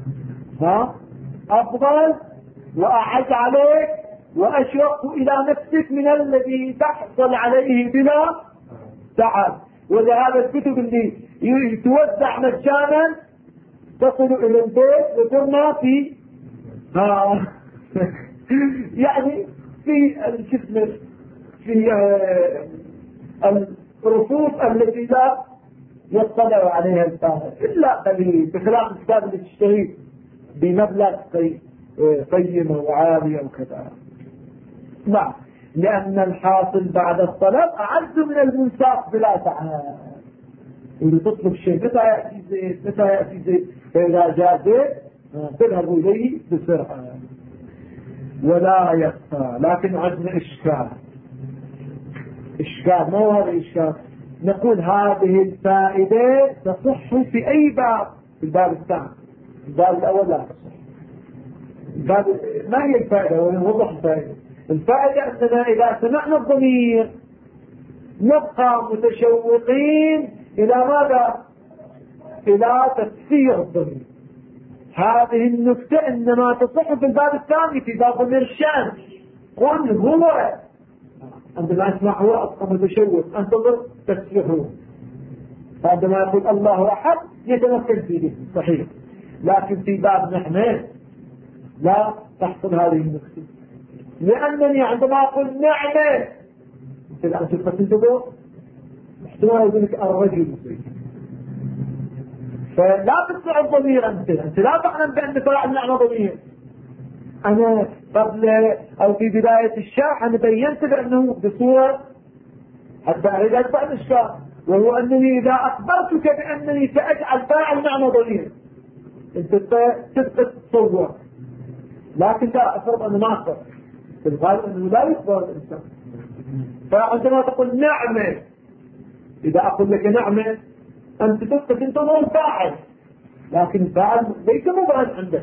أفضل وأعز عليك وأشرف إلى نفسك من الذي تحصل عليه بلا تعب. ولهذا الكتب اللي توزع مجانا تصل إلى البيت وترمى في يعني في الجسم، في الرفوف التي لا يطلع عليها الفاهم إلا قليل، بخلاف الكتاب اللي تشتريه بمبلغ قيمة وعالية وكذا. نعم، لأن الحاصل بعد الطلب أعز من المنساق بلا تعب. اللي تطلب شيء متى يأتي زيت، متى يأتي زيت، فإذا جاء زيت تذهب إليه بسرعة ولا يخفى. لكن عندنا إشكال، ما هو هذا الإشكال؟ نقول هذه الفائدة تصح في أي باب، في الباب الثاني، الباب الأول لا تصح. ما هي الفائدة؟ ونوضح الفائدة. الفائدة أننا إذا سمعنا الضمير نبقى متشوقين إلى ماذا؟ إلى تفسير الضمير. هذه النكتة إنما تصح في الباب الثاني، في باب ضمير الشأن. قل هو، عندما أسمع هو أبقى متشوق أنتظر تفسيره. عندما يقول الله أحد يتمكن فيه صحيح، لكن في باب نحن لا تحصل هذه النكتة، لأنني عندما أقول نعمة مثل أن تنتبه احتمال يقول لك الرجل زيد. فلا تطلع الضمير أنت لا تعلم بأن فاعل نعم ضمير. أنا قبل أو في بداية الشرح أنا بينت بأنه بصورة حتى أريد أدفع الإشكال، وهو أنني إذا أخبرتك بأنني سأجعل فاعل نعم ضمير أنت تبقى تتصور، لكن لا أفرض أنه ما أخبر في الغالب أنه لا يخبر الإنسان. فعندما تقول نعمة، إذا أقول لك نعمة أنت تنتظر الفاعل، لكن الفاعل ليس مبرد عندك.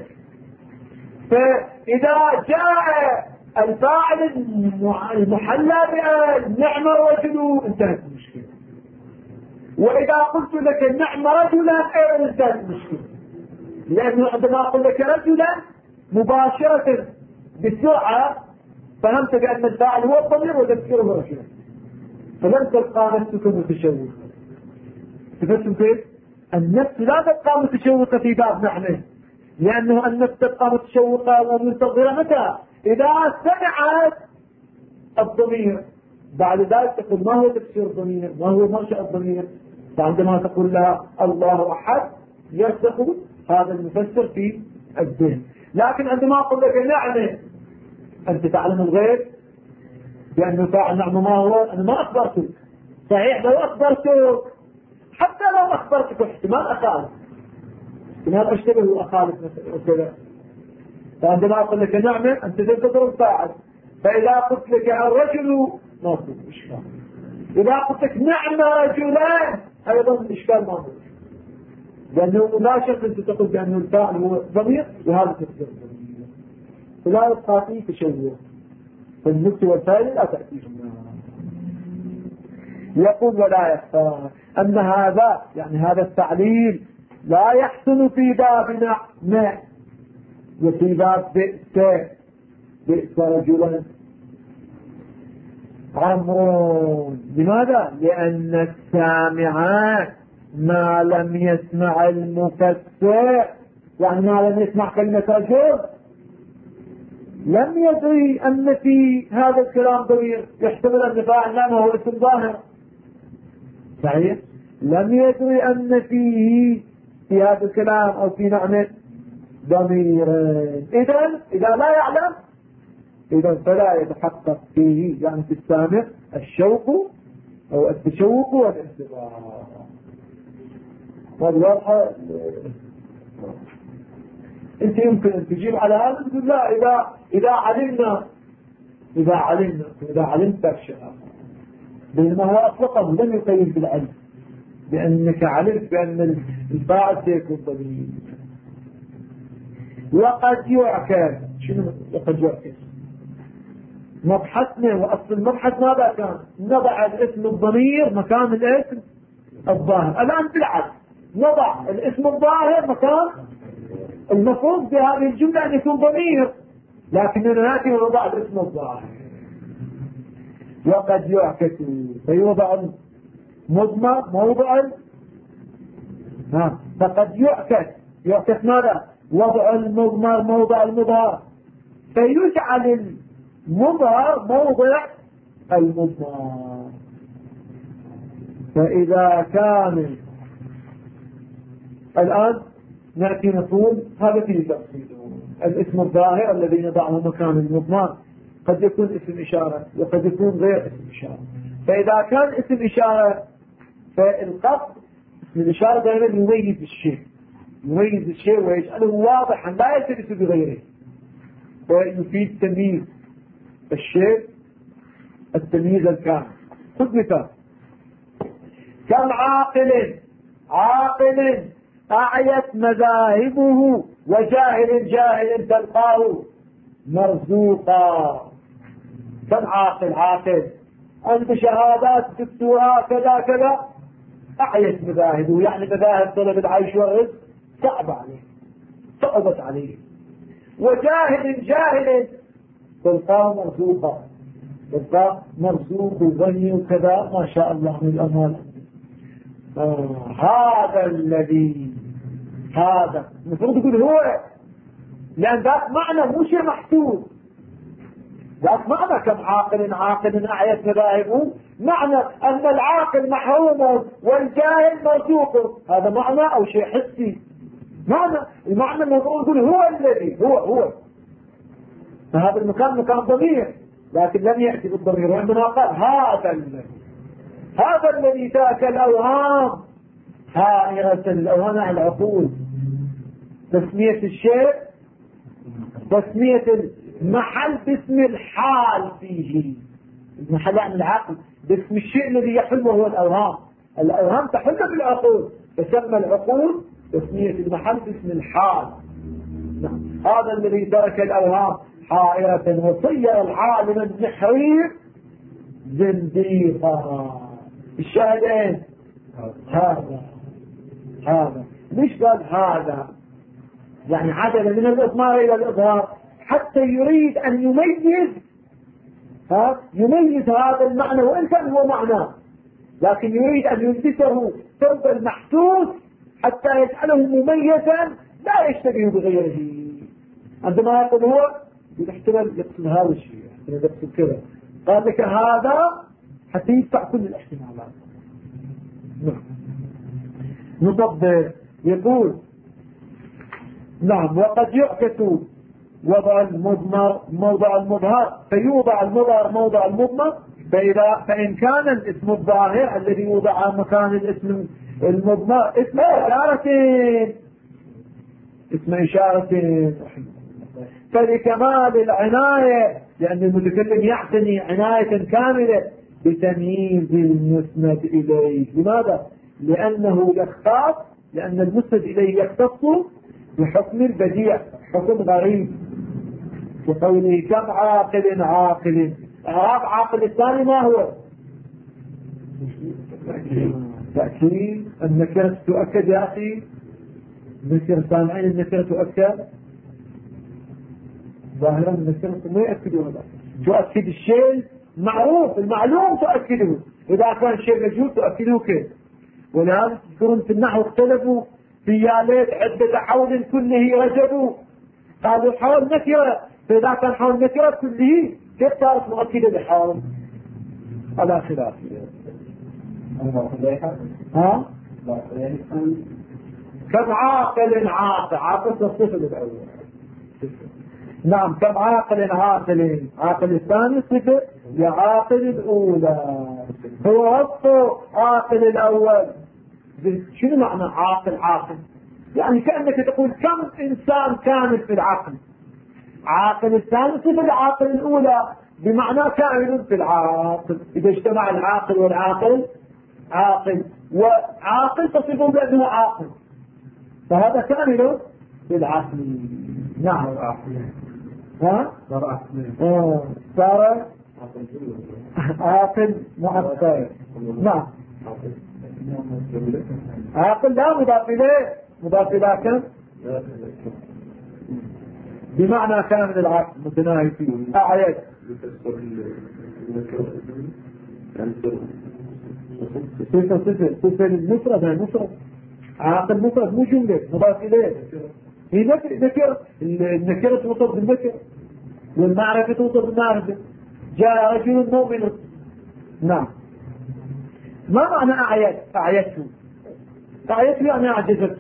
فإذا جاء الفاعل المحلى بنعم رجل انتهت المشكلة، وإذا قلت لك نعم رجلا أيضا انتهت المشكلة، لأنه عندما أقول لك رجلا مباشرة بسرعة فهمت بأن الفاعل هو الضمير وتذكره رجلا، فلم تبقى نفسك متشوقة. تفهم كيف؟ النفس لا تبقى متشوقة في باب نعمه، لأنه النفس تبقى متشوقة ومنتظرة متى؟ إذا سمعت الضمير. بعد ذلك تقول ما هو تفسير الضمير؟ ما هو منشأ الضمير؟ فعندما تقول لها الله أحد يرسخ هذا المفسر في الذهن. لكن عندما أقول لك نعمة أنت تعلم الغيب لأنه فاعل نعمة ما هو؟ أنا ما أخبرتك. صحيح لو أخبرتك، حتى لو أخبرتك احتمال أخالف، احتمال أشتبه وأخالف وكذا. فعندما أقول لك نعمة أنت تنتظر الفاعل، فإذا قلت لك الرجل ما في إشكال، إذا قلت لك نعم رجلان أيضا الإشكال ما في، لأنه لا شك أنت تقول بأنه الفاعل هو ضمير وهذا تفسير الضمير، فلا يبقى فيه تشوه. فالنفس والفاعل لا تأتيهم. يقول ولا يخفى أن هذا يعني هذا التعليل لا يحسن في باب نعم وفي باب بئس رجلا عمرو. لماذا؟ لأن السامع ما لم يسمع المفسر، يعني ما لم يسمع كلمة رجل لم يدري أن في هذا الكلام ضمير يحتمل أن فاعل نعم هو اسم ظاهر. صحيح؟ لم يدري أن فيه في هذا الكلام أو في نعمة ضميرا. إذا لا يعلم إذا فلا يتحقق فيه يعني في السامع الشوق أو التشوق والانتظار. والواضحة أنت يمكن أن تجيب على هذا تقول لا إذا علمت الشيء، بينما هو أطلقه لم يقيد بالعلم، لأنك علمت بأن الفاعل سيكون ضمير. وقد يعكس. شنو وقد يعكس؟ مبحثنا وأصل المبحث ماذا كان؟ نضع الاسم الضمير مكان الاسم الظاهر. الآن بالعكس نضع الاسم الظاهر مكان المفروض بهذه الجملة أن يكون ضمير، لكننا نأتي ونضع الاسم الظاهر. وقد يعكس فيوضع مضمر موضع فقد يعكس ماذا؟ وضع المضمر موضع المظهر، فيجعل المظهر موضع المضمر. فإذا كان الآن نأتي نقول هذا فيه تفصيل. الاسم الظاهر الذي نضعه مكان المضمر قد يكون اسم إشارة وقد يكون غير اسم إشارة. فإذا كان اسم إشارة فالقصد اسم الإشارة دائما يميز الشيء ويجعله واضحا لا يلتبس بغيره، ويفيد تمييز الشيء التمييز الكامل. خذ مثال: كم عاقل أعيت مذاهبه وجاهل تلقاه مرزوقا. كم عاقل عنده شهادات دكتوراه كذا كذا، أعيت مذاهبه يعني مذاهب طلب العيش والرزق صعبت عليه. وجاهل تلقاه مرزوقا، تلقاه مرزوق وغني وكذا ما شاء الله من الأموال. هذا المفروض يقول هو، لأن ذاك معنى مو شيء محسوب. ذات معنى كم عاقل أعيت مذاهبه، معنى أن العاقل محروم والجاهل مرزوق، هذا معنى أو شيء حسي. المعنى المفروض يقول هو الذي هو فهذا المكان مكان ضمير، لكن لم يأتي بالضمير، وعندما قال هذا الذي ترك الأوهام حائرة الأوهام على العقول. تسمية الشيء، تسمية المحل باسم الحال فيه، المحل عن العقل باسم الشيء الذي يحل وهو الأوهام تحل في العقول، تسمى العقول تسمية المحل باسم الحال. هذا الذي ترك الأوهام حائرة وصير العالم النحرير زنديقا. الشاهدين هذا ليش قال هذا؟ يعني عدل من الإضمار إلى الإظهار حتى يريد أن يميز هذا المعنى، وإن كان هو معنى، لكن يريد أن يلبسه ثوب المحسوس حتى يجعله مميزا لا يشتبه بغيره. عندما يقول هو يحتمل يقصد هذا الشيء، يقصد كذا، قال لك هذا حتى يدفع كل الاحتمالات. نطبق يقول نعم، وقد يعكس وضع المضمر موضع المظهر، فيوضع المظهر موضع المضمر، فإن كان الاسم الظاهر الذي يوضع مكان الاسم المضمر اسم إشارة فلكمال العناية، لأن المتكلم يعتني عناية كاملة بتمييز المسند إليه. لماذا؟ لأنه يختص، لأن المسند إليه يختص بحكم البديع، حكم غريب، بقوله كم عاقل إعراب عاقل الثاني ما هو؟ تأكيد. النكرة تؤكد يا أخي، النكرة سامعين، النكرة تؤكد ظاهرا، النكرة ما يؤكدون، تؤكد الشيء معروف المعلوم تؤكده، إذا كان شيء مجهول تؤكده كيف. ولهذا تذكرون في النحو اختلفوا في ياليت عدة حول كله رجبوا، قالوا حول نكرة، فإذا كان حول نكرة كله كيف صارت مؤكدة بحول؟ على خلاف. كم عاقل تصف الأول. نعم، كم عاقل الثاني صفة لعاقل الأولى، هو وصف عاقل الأول. شنو معنى عاقل؟ يعني كأنك تقول كم إنسان كامل في العقل. عاقل الثاني صفة العاقل الأولى بمعنى كامل في العاقل. إذا اجتمع العاقل والعاقل عاقل، وعاقل تصفه بأنه عاقل، فهذا كامل في العقل. نعم. صار عاقل معقل. نعم، عاقل لا مضاف إليه، مضاف إلى كم بمعنى كامل العقل متناهي فيه. أعيد صفة المفرد عاقل مفرد مو جملة مضاف إليه، هي نكرة. النكرة توصف بالنكرة، والمعرفة توصف بالمعرفة. جاء رجل مؤمن. نعم. ما معنى أعيته يعني أعجزته،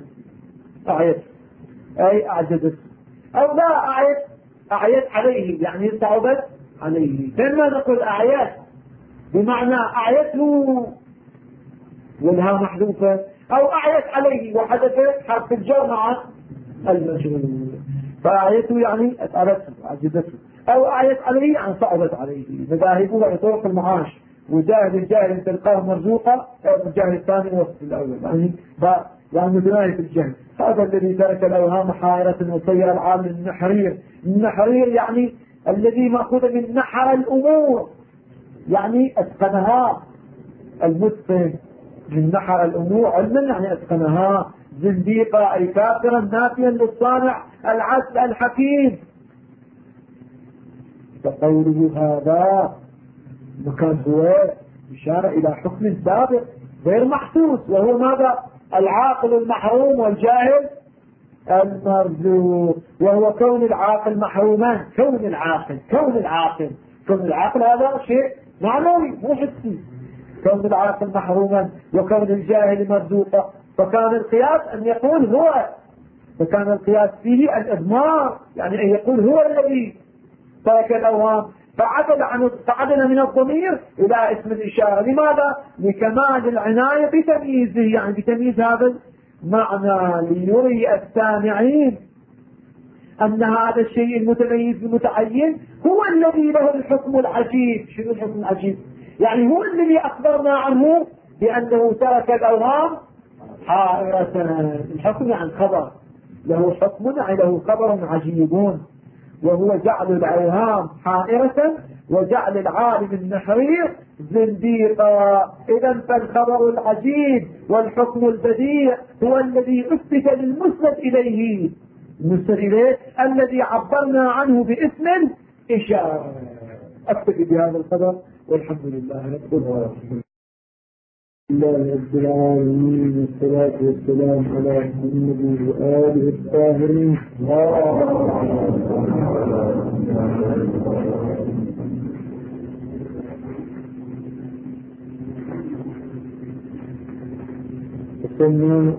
أي أعجزته، أو لا أعيت عليه يعني صعبت عليه. فإما نقول أعيت بمعنى أعيته والها محذوفة، أو أعيت عليه وحدثت حرف الجر مع المجرور، فأعيته يعني أتعبته أعجزته، أو أعيت عليه يعني صعبت عليه. مذاهبه طرق المعاش، الجاهل تلقاه مرزوقا، الجاهل الثاني وصف الأول، يعني متناهي في الجهل. هذا الذي ترك الأوهام حائرة وصير العالم النحرير يعني الذي مأخوذ من نحر الأمور، يعني أتقنها. المتقن من نحر الأمور علما يعني أتقنها. زنديقا أي كافرا نافيا للصانع العدل الحكيم. فقوله هذا مكان هو إشارة إلى حكم سابق غير محسوس، وهو ماذا؟ العاقل المحروم والجاهل المرزوق، وهو كون العاقل محروما، كون العاقل كون العقل هذا شيء معنوي مو حسي. كون العاقل محروما وكون الجاهل مرزوقا، فكان القياس أن يقول هو، فكان القياس فيه الإضمار، يعني أن يقول هو الذي ترك الأوهام، فعدل من الضمير إلى اسم الإشارة. لماذا؟ لكمال العناية بتمييزه، يعني بتمييز هذا المعنى، ليري السامعين أن هذا الشيء المتميز المتعين هو الذي له الحكم العجيب. شنو الحكم العجيب؟ يعني هو الذي أخبرنا عنه بأنه ترك الأوهام حائرة. الحكم عن خبر، له حكم له خبر عجيب، وهو جعل الأوهام حائرة وجعل العالم النحرير زنديقا. إذا فالخبر العجيب والحكم البديع هو الذي أثبت للمسند إليه، المسند إليه الذي عبرنا عنه باسم الإشارة. أكتفي بهذا الخبر والحمد لله رب العالمين، والصلاة والسلام على محمد وآله الطاهرين. وصلنا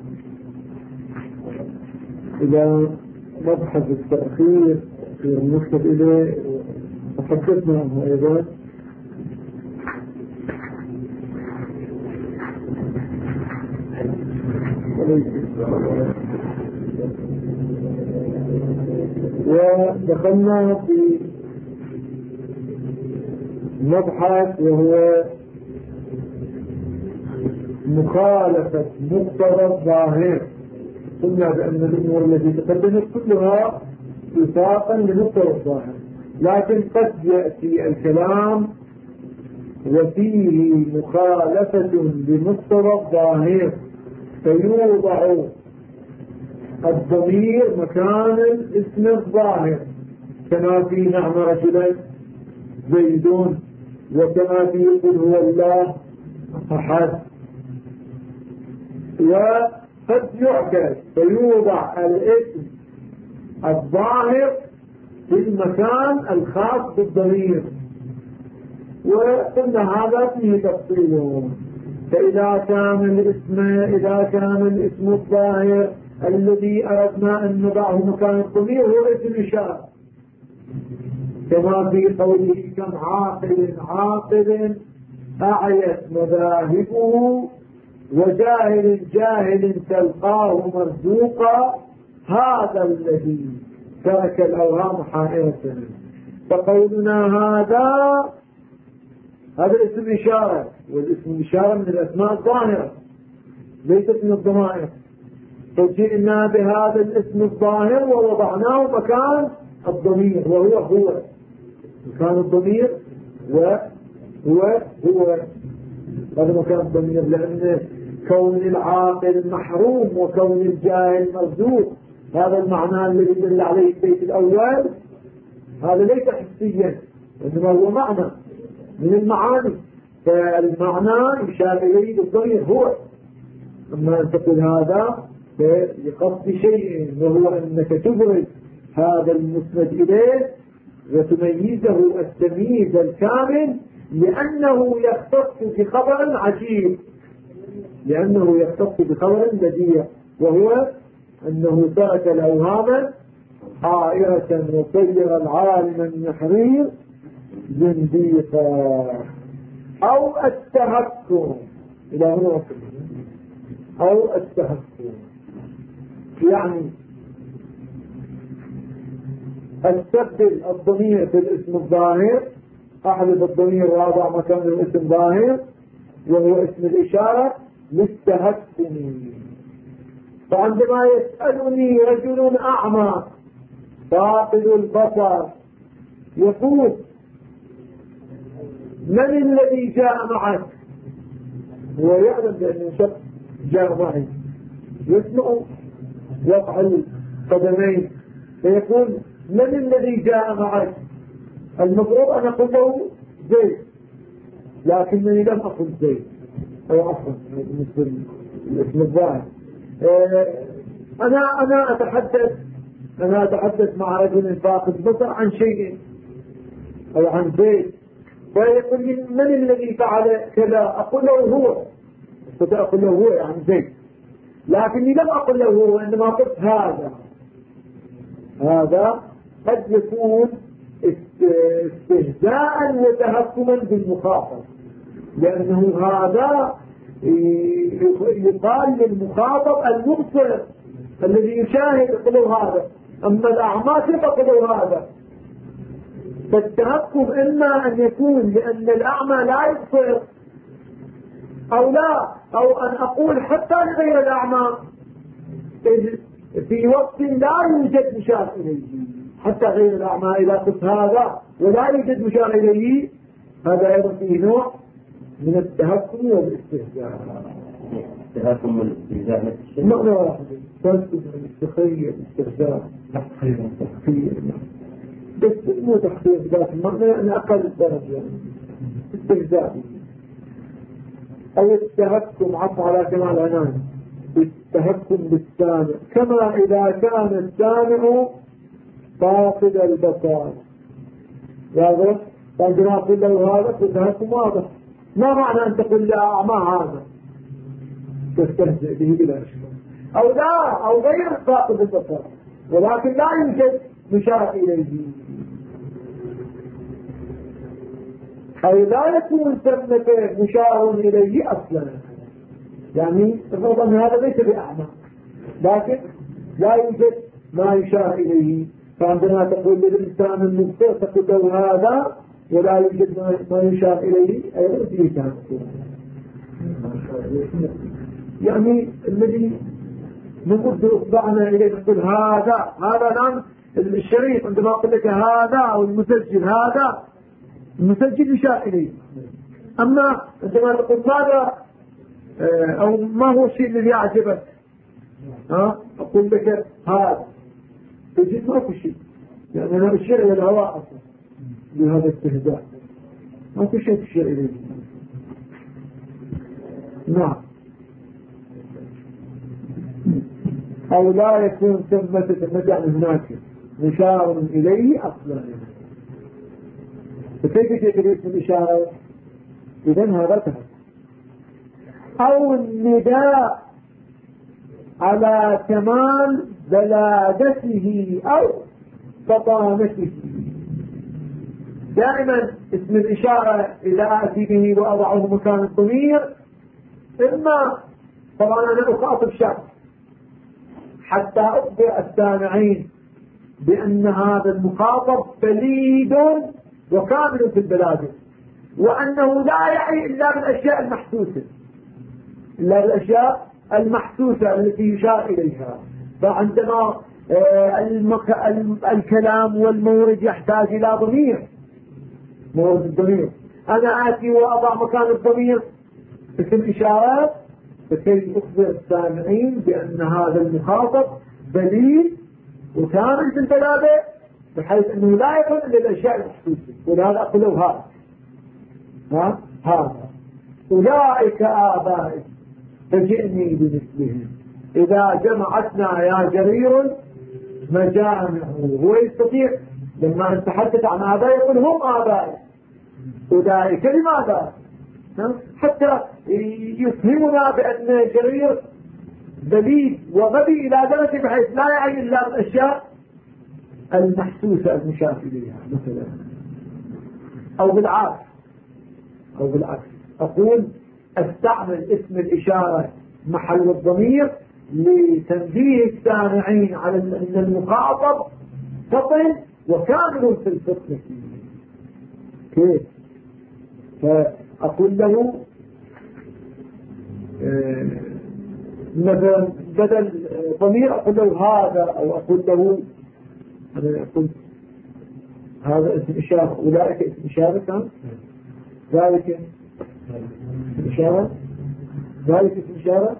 إلى مبحث التأخير في المسند إليه، وتحدثنا عنه أيضا. ودخلنا في مبحث وهو مخالفة مقتضى الظاهر. قلنا بأن الأمور التي تقدمت كلها وفاقا لمقتضى الظاهر، لكن قد يأتي الكلام وفيه مخالفة لمقتضى الظاهر، فيوضع الضمير مكان الاسم الظاهر، كما في نعم رجلا زيدون، وكما في قل هو الله أحد. وقد يعكس فيوضع الاسم الظاهر في المكان الخاص بالضمير، وقلنا هذا فيه تفصيل. فإذا كان الاسم الظاهر الذي أردنا أن نضعه مكان الضمير هو اسم إشارة، كما في قوله كم عاقل أعيت مذاهبه وجاهل تلقاه مرزوقا، هذا الذي ترك الأوهام حائرة. فقولنا هذا اسم إشارة، والاسم الإشارة من الأسماء الظاهرة ليست من الضمائر، فجئنا بهذا الاسم الظاهر ووضعناه مكان الضمير، وهو مكان الضمير، وهو هذا مكان الضمير، لأن كون العاقل محروم وكون الجاهل مرزوق، هذا المعنى الذي دل عليه البيت الأول، هذا ليس حسيا، إنما هو معنى من المعاني، فالمعنى يشار إليه بالضمير هو. أما أن تقول هذا لقصد شيء، وهو أنك تبرز هذا المسند إليه وتميزه التمييز الكامل، لأنه يختص بخبر عجيب، لأنه يختص بخبر بديع، وهو أنه ترك الأوهام حائرة وصير العالم النحرير زنديقا. أو التهكم، إلى هنا وصلنا، أو التهكم يعني استبدل الضمير في الاسم الظاهر، أحذف الضمير وأضع مكان الاسم ظاهر وهو اسم الإشارة للتهكم. فعندما يسألني رجل أعمى فاقد البصر يقول من الذي جاء معك؟ هو يعلم بأن شخص جاء معي، يسمع وقع القدمين، فيقول من الذي جاء معك؟ المفروض أن أقول له زيد، لكنني لم أقل زيد، أو عفوا مثل الاسم الظاهر. أنا أتحدث مع رجل فاقد بصر عن شيء، أو عن زيد، فيقول لي من الذي فعل كذا؟ أقول له هو، أقول له هو عن زيد، لكني لم أقل له هو، إنما قلت هذا. هذا قد يكون استهزاء وتهكما بالمخاطب، لأنه هذا يقال للمخاطب المبصر الذي يشاهد يقول هذا، أما الأعمى كيف يقول هذا؟ فالتهكم إما أن يكون لأن الأعمى لا يبصر أو لا، أو أن أقول حتى لغير الأعمى في وقت لا يوجد مشار إليه، حتى غير الأعمى إذا قلت هذا ولا يوجد مشار إليه، هذا أيضا فيه نوع من التهكم والاستهزاء. التهكم والاستهزاء نفس الشيء؟ معنى واحد، تخيل استهزاء تخيل، بس مو تخيل ذات المعنى، أنا أقل درجة استهزاء. أو التهكم عفو على كمال عنان، التهكم بالسامع، كما إذا كان السامع فاقد البصر. واضح؟ فعندما أقول له هذا التهكم واضح، ما معنى أن تقول لأعمى هذا؟ تستهزئ به بلا إشكال. أو لا، أو غير فاقد البصر ولكن لا يوجد مشار إليه، أو لا يكون ثمة مشار إليه أصلا، يعني الفرض أن هذا ليس بأعمى لكن لا يوجد ما يشار إليه. فعندما تقول للإنسان المبصر تقول له هذا ولا يوجد ما يشار إليه، أيضا فيه تهكم. يعني الذي نمد إصبعنا إليه نقول هذا الآن الشريط، عندما أقول لك هذا أو المسجل، هذا المسجل يشار إليه. أما عندما تقول ماذا أو ما هو الشيء الذي أعجبك، أقول لك هذا، تجد ما في شيء، يعني أنا أشير إلى الهواء أصلا بهذا استهزاء، ما في شيء تشير إليه. نعم. أو لا يكون ثمة يعني هناك مشار إليه أصلا، فكيف يجري اسم الإشارة؟ إذن هذا تهكم. أو النداء على كمال بلادته أو فطانته. دائما اسم الإشارة إذا أتي به وأضعه مكان الضمير، إما طبعا أنا أخاطب شخص حتى أخبر السامعين بأن هذا المخاطب بليد وكامل في البلاد، وأنه لا يعي إلا بالأشياء المحسوسة، إلا بالأشياء المحسوسة التي يشار إليها. فعندما الكلام والمورد يحتاج إلى ضمير، مورد الضمير، أنا آتي وأضع مكان الضمير اسم إشارات فكي أخبر السامعين بأن هذا المخاطب بليد وكامل في البلادة، بحيث أنه لا يكون إلا الأشياء المحسوسة. ولهذا أقول له هذا أولئك آبائي فجئني بمثلهم إذا جمعتنا يا جرير مجامعه. هو يستطيع لما نتحدث عن آبائي يقول هم آبائي، أولئك لماذا؟ حتى يفهمنا بأن جرير بليد وغبي إلى درجة بحيث لا يعي إلا الأشياء المحسوسة المشار إليها مثلا. أو بالعكس أقول استعمل اسم الإشارة محل الضمير لتنبيه السامعين على أن المخاطب فطن وكامل في الفطن. كيف؟ فأقول له مثلا بدل ضمير أقول له هذا، أو أقول له أنا قلت هذا اسم إشارة، أولئك اسم إشارة، كان ذلك اسم إشارة، ذلك اسم إشارة،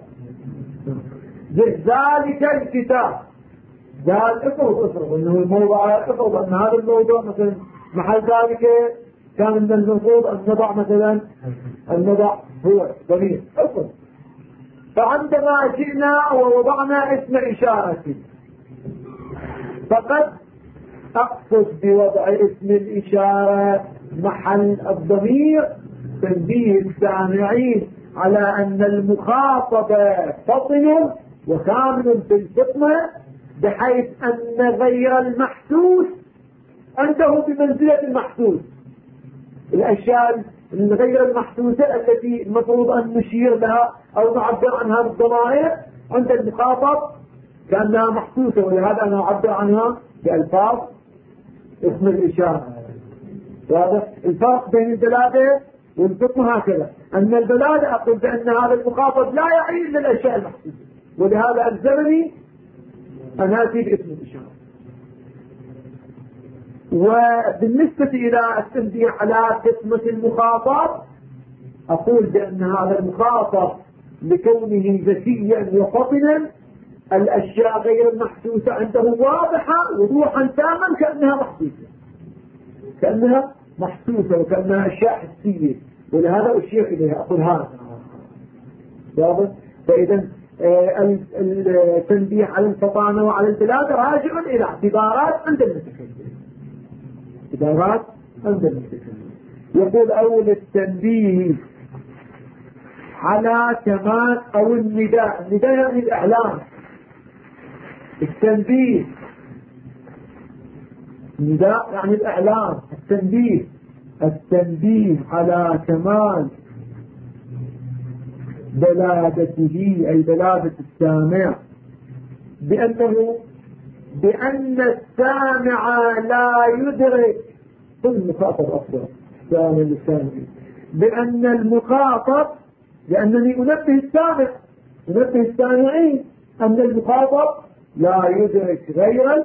ذلك الكتاب، ذلك افرض انه الموضوع، افرض ان هذا الموضوع مثلا محل ذلك كان من المفروض ان نضع مثلا هو ضمير، افرض. فعندما جئنا ووضعنا اسم إشارة فقد أقصد بوضع اسم الإشارة محل الضمير تنبيه السامعين على أن المخاطب فطن وكامل في الفطنة، بحيث أن غير المحسوس عنده بمنزلة المحسوس. الأشياء غير المحسوسة التي المفروض أن نشير لها أو نعبر عنها بالضمائر عند المخاطب كأنها محسوسة، ولهذا أنا أعبر عنها بألفاظ اسم الإشارة. واضح الفرق بين البلادة والفطنة هكذا، أن البلادة أقول بأن هذا المخاطب لا يعي إلا الأشياء المحسوسة، ولهذا ألزمني أن آتي باسم الإشارة. وبالنسبة إلى التنبيه على قسمة المخاطب أقول بأن هذا المخاطب لكونه ذكيا وفطنا الأشياء غير المحسوسة عنده واضحة وضوحا تاما كأنها محسوسة وكأنها أشياء حسية، ولهذا أشير إليها أقول هذا واضح. فإذا التنبيه على الفطانة وعلى البلاد راجع إلى اعتبارات عند المتكلم. يقول أول التنبيه على كمال أو النداء يعني الإعلام. التنبيه نداء يعني الإعلام. التنبيه على كمال بلادته أي بلادة السامع، بأن السامع لا يدرك كل مخاطب أفضل بأن المخاطب، لأنني أنبه السامعين أن المخاطب لا يدرك غير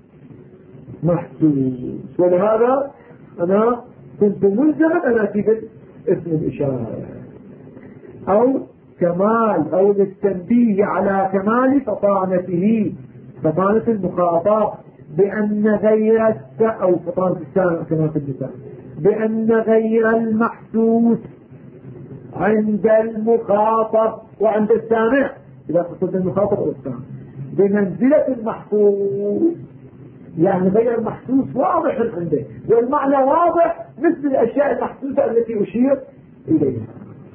محسوس، ولهذا أنا كنت ملزما أن أتي اسم الإشارة أو كمال أو للتنبيه على كمال فطانة المخاطب، بأن غير أو فطانة السامع كما في المثال، بأن غير المحسوس عند المخاطب وعند السامع، إذا قصد المخاطب أو السامع بمنزلة المحسوس، يعني غير المحسوس واضح عنده والمعنى واضح مثل الأشياء المحسوسة التي أشير إليها.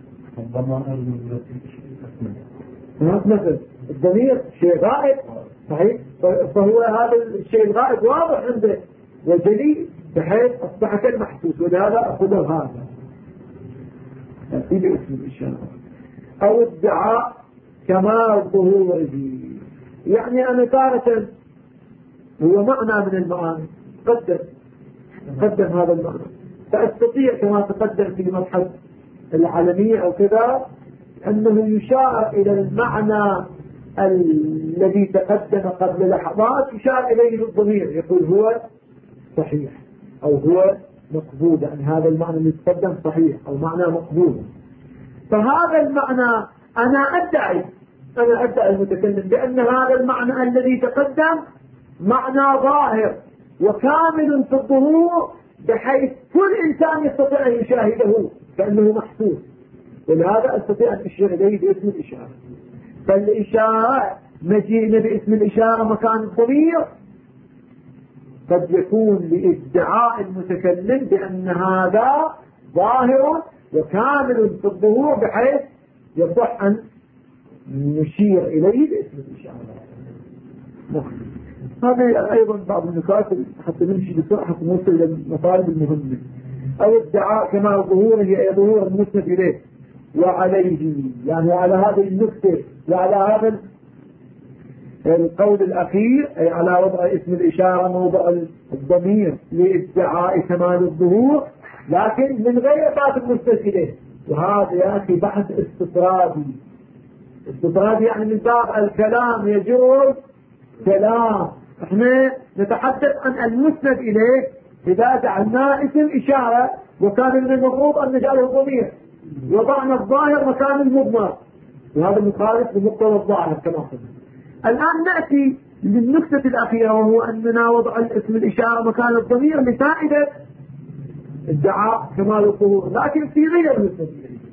مثل الضمير شيء غائب صحيح، فهو هذا الشيء الغائب واضح عنده وجلي بحيث أصبح كالمحسوس، ولهذا أخذ هذا في اسم الإشارة. أو ادعاء كمال ظهوره، يعني أنا تارة هو معنى من المعاني قدم هذا المعنى، فأستطيع كما تقدم في مبحث العالمية أو كذا أنه يشار إلى المعنى الذي تقدم قبل لحظات، يشار إليه بالضمير يقول هو صحيح أو هو مقبول، يعني هذا المعنى اللي تقدم صحيح أو معنى مقبول. فهذا المعنى أنا أدعي المتكلم بأن هذا المعنى الذي تقدم معنى ظاهر وكامل في الظهور، بحيث كل إنسان يستطيع أن يشاهده كأنه محسوس، ولهذا أستطيع أن أشير إليه باسم الإشارة. فالإشارة مجيئنا باسم الإشارة مكان الضمير قد يكون لادعاء المتكلم بأن هذا ظاهر وكامل في الظهور، بحيث يصح أن نشير إليه باسم الإشارة. هذا أيضا بعض النقاط حتى نمشي بسرعة حتى نوصل إلى المطالب المهمة. أو ادعاء كمال ظهوره أي ظهور المسند إليه وعليه، يعني على هذه النكتة وعلى هذا القول الأخير، أي على وضع اسم الإشارة موضع الضمير لادعاء كمال الظهور، لكن من غير ذات المسند إليه. وهذا يا أخي بحث استطرادي يعني من باب الكلام يجوز كلام. احنا نتحدث عن المسند إليه إذا جعلناه اسم إشارة، وكان من المفروض أن نجعله ضمير، وضعنا الظاهر مكان المضمر، وهذا مخالف لمقتضى الظاهر كما قلنا. الآن نأتي للنكتة الأخيرة، وهو أننا وضع الاسم الإشارة مكان الضمير لفائدة ادعاء كمال الظهور، لكن في غير المسند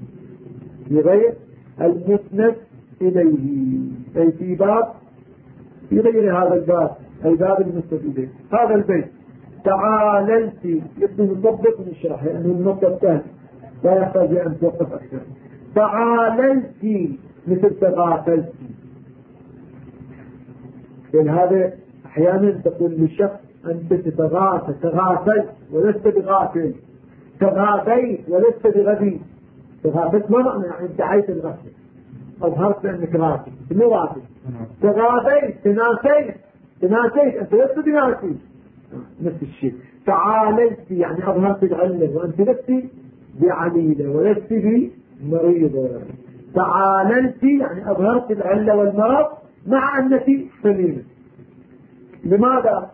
إليه، أي في غير هذا الباب، أي باب المسند إليه. هذا البيت تعاللت يبدو نطبق نشرح لأنه النقطة الثانية لا يحتاج أن توقف أكثر. تعاللت مثل تغافلت. هذا أحيانا تقول للشخص أنت تغافلت ولست بغافل، تغافيت ولست بغبي. تغافلت ما معنى يعني ادعيت الغفلة، أظهرت أنك غافل، مو غافل. تغافيت تناسيت أنت لست بناسي، نفس الشيء. تعاللت يعني أظهرت العلة وأنت لست بعليلة ولست بمريضة. تعاللت يعني أظهرت العلة والمرض مع أنك سليمة. لماذا؟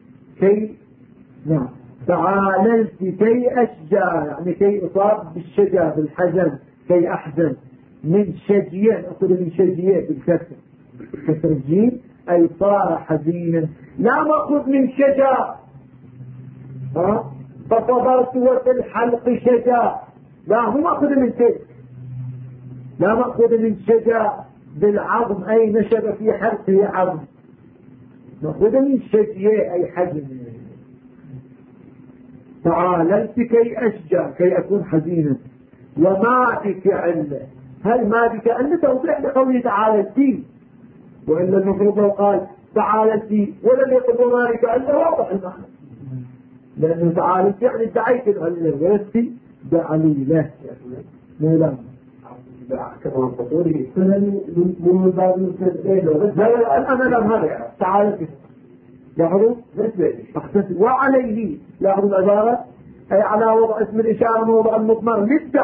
نعم. تعاللت كي أشجع يعني كي أصاب بالشجع بالحزن، كي أحزن. من شجية أقول من شجية بالكسر، كسر الجيم أي صار حزينا. لا مأخذ من شجع فصبرت وفي الحلق شجع، لا هو مأخذ من تلك. لا مأخذ من شجع بالعظم أي نشب في حلقه عظم، مأخذ من شجية أي حزن. تعاللت كي أشجع كي أكون حزينا. وما بك علة، هل ما بك علة توضيح لقوله تعاللتي، وإلا المفروض لو قال تعاللتي ولم يقل وما بك علة واضح المعنى، لأنه تعاللت يعني ادعيت العلة ولست بعليلة. مولانا كما الفطوري سنن من باب المسلمين. الآن لم هذا تعاللت لاحظوا وعليه. لاحظوا العبارة أي على وضع اسم الإشارة موضع المضمر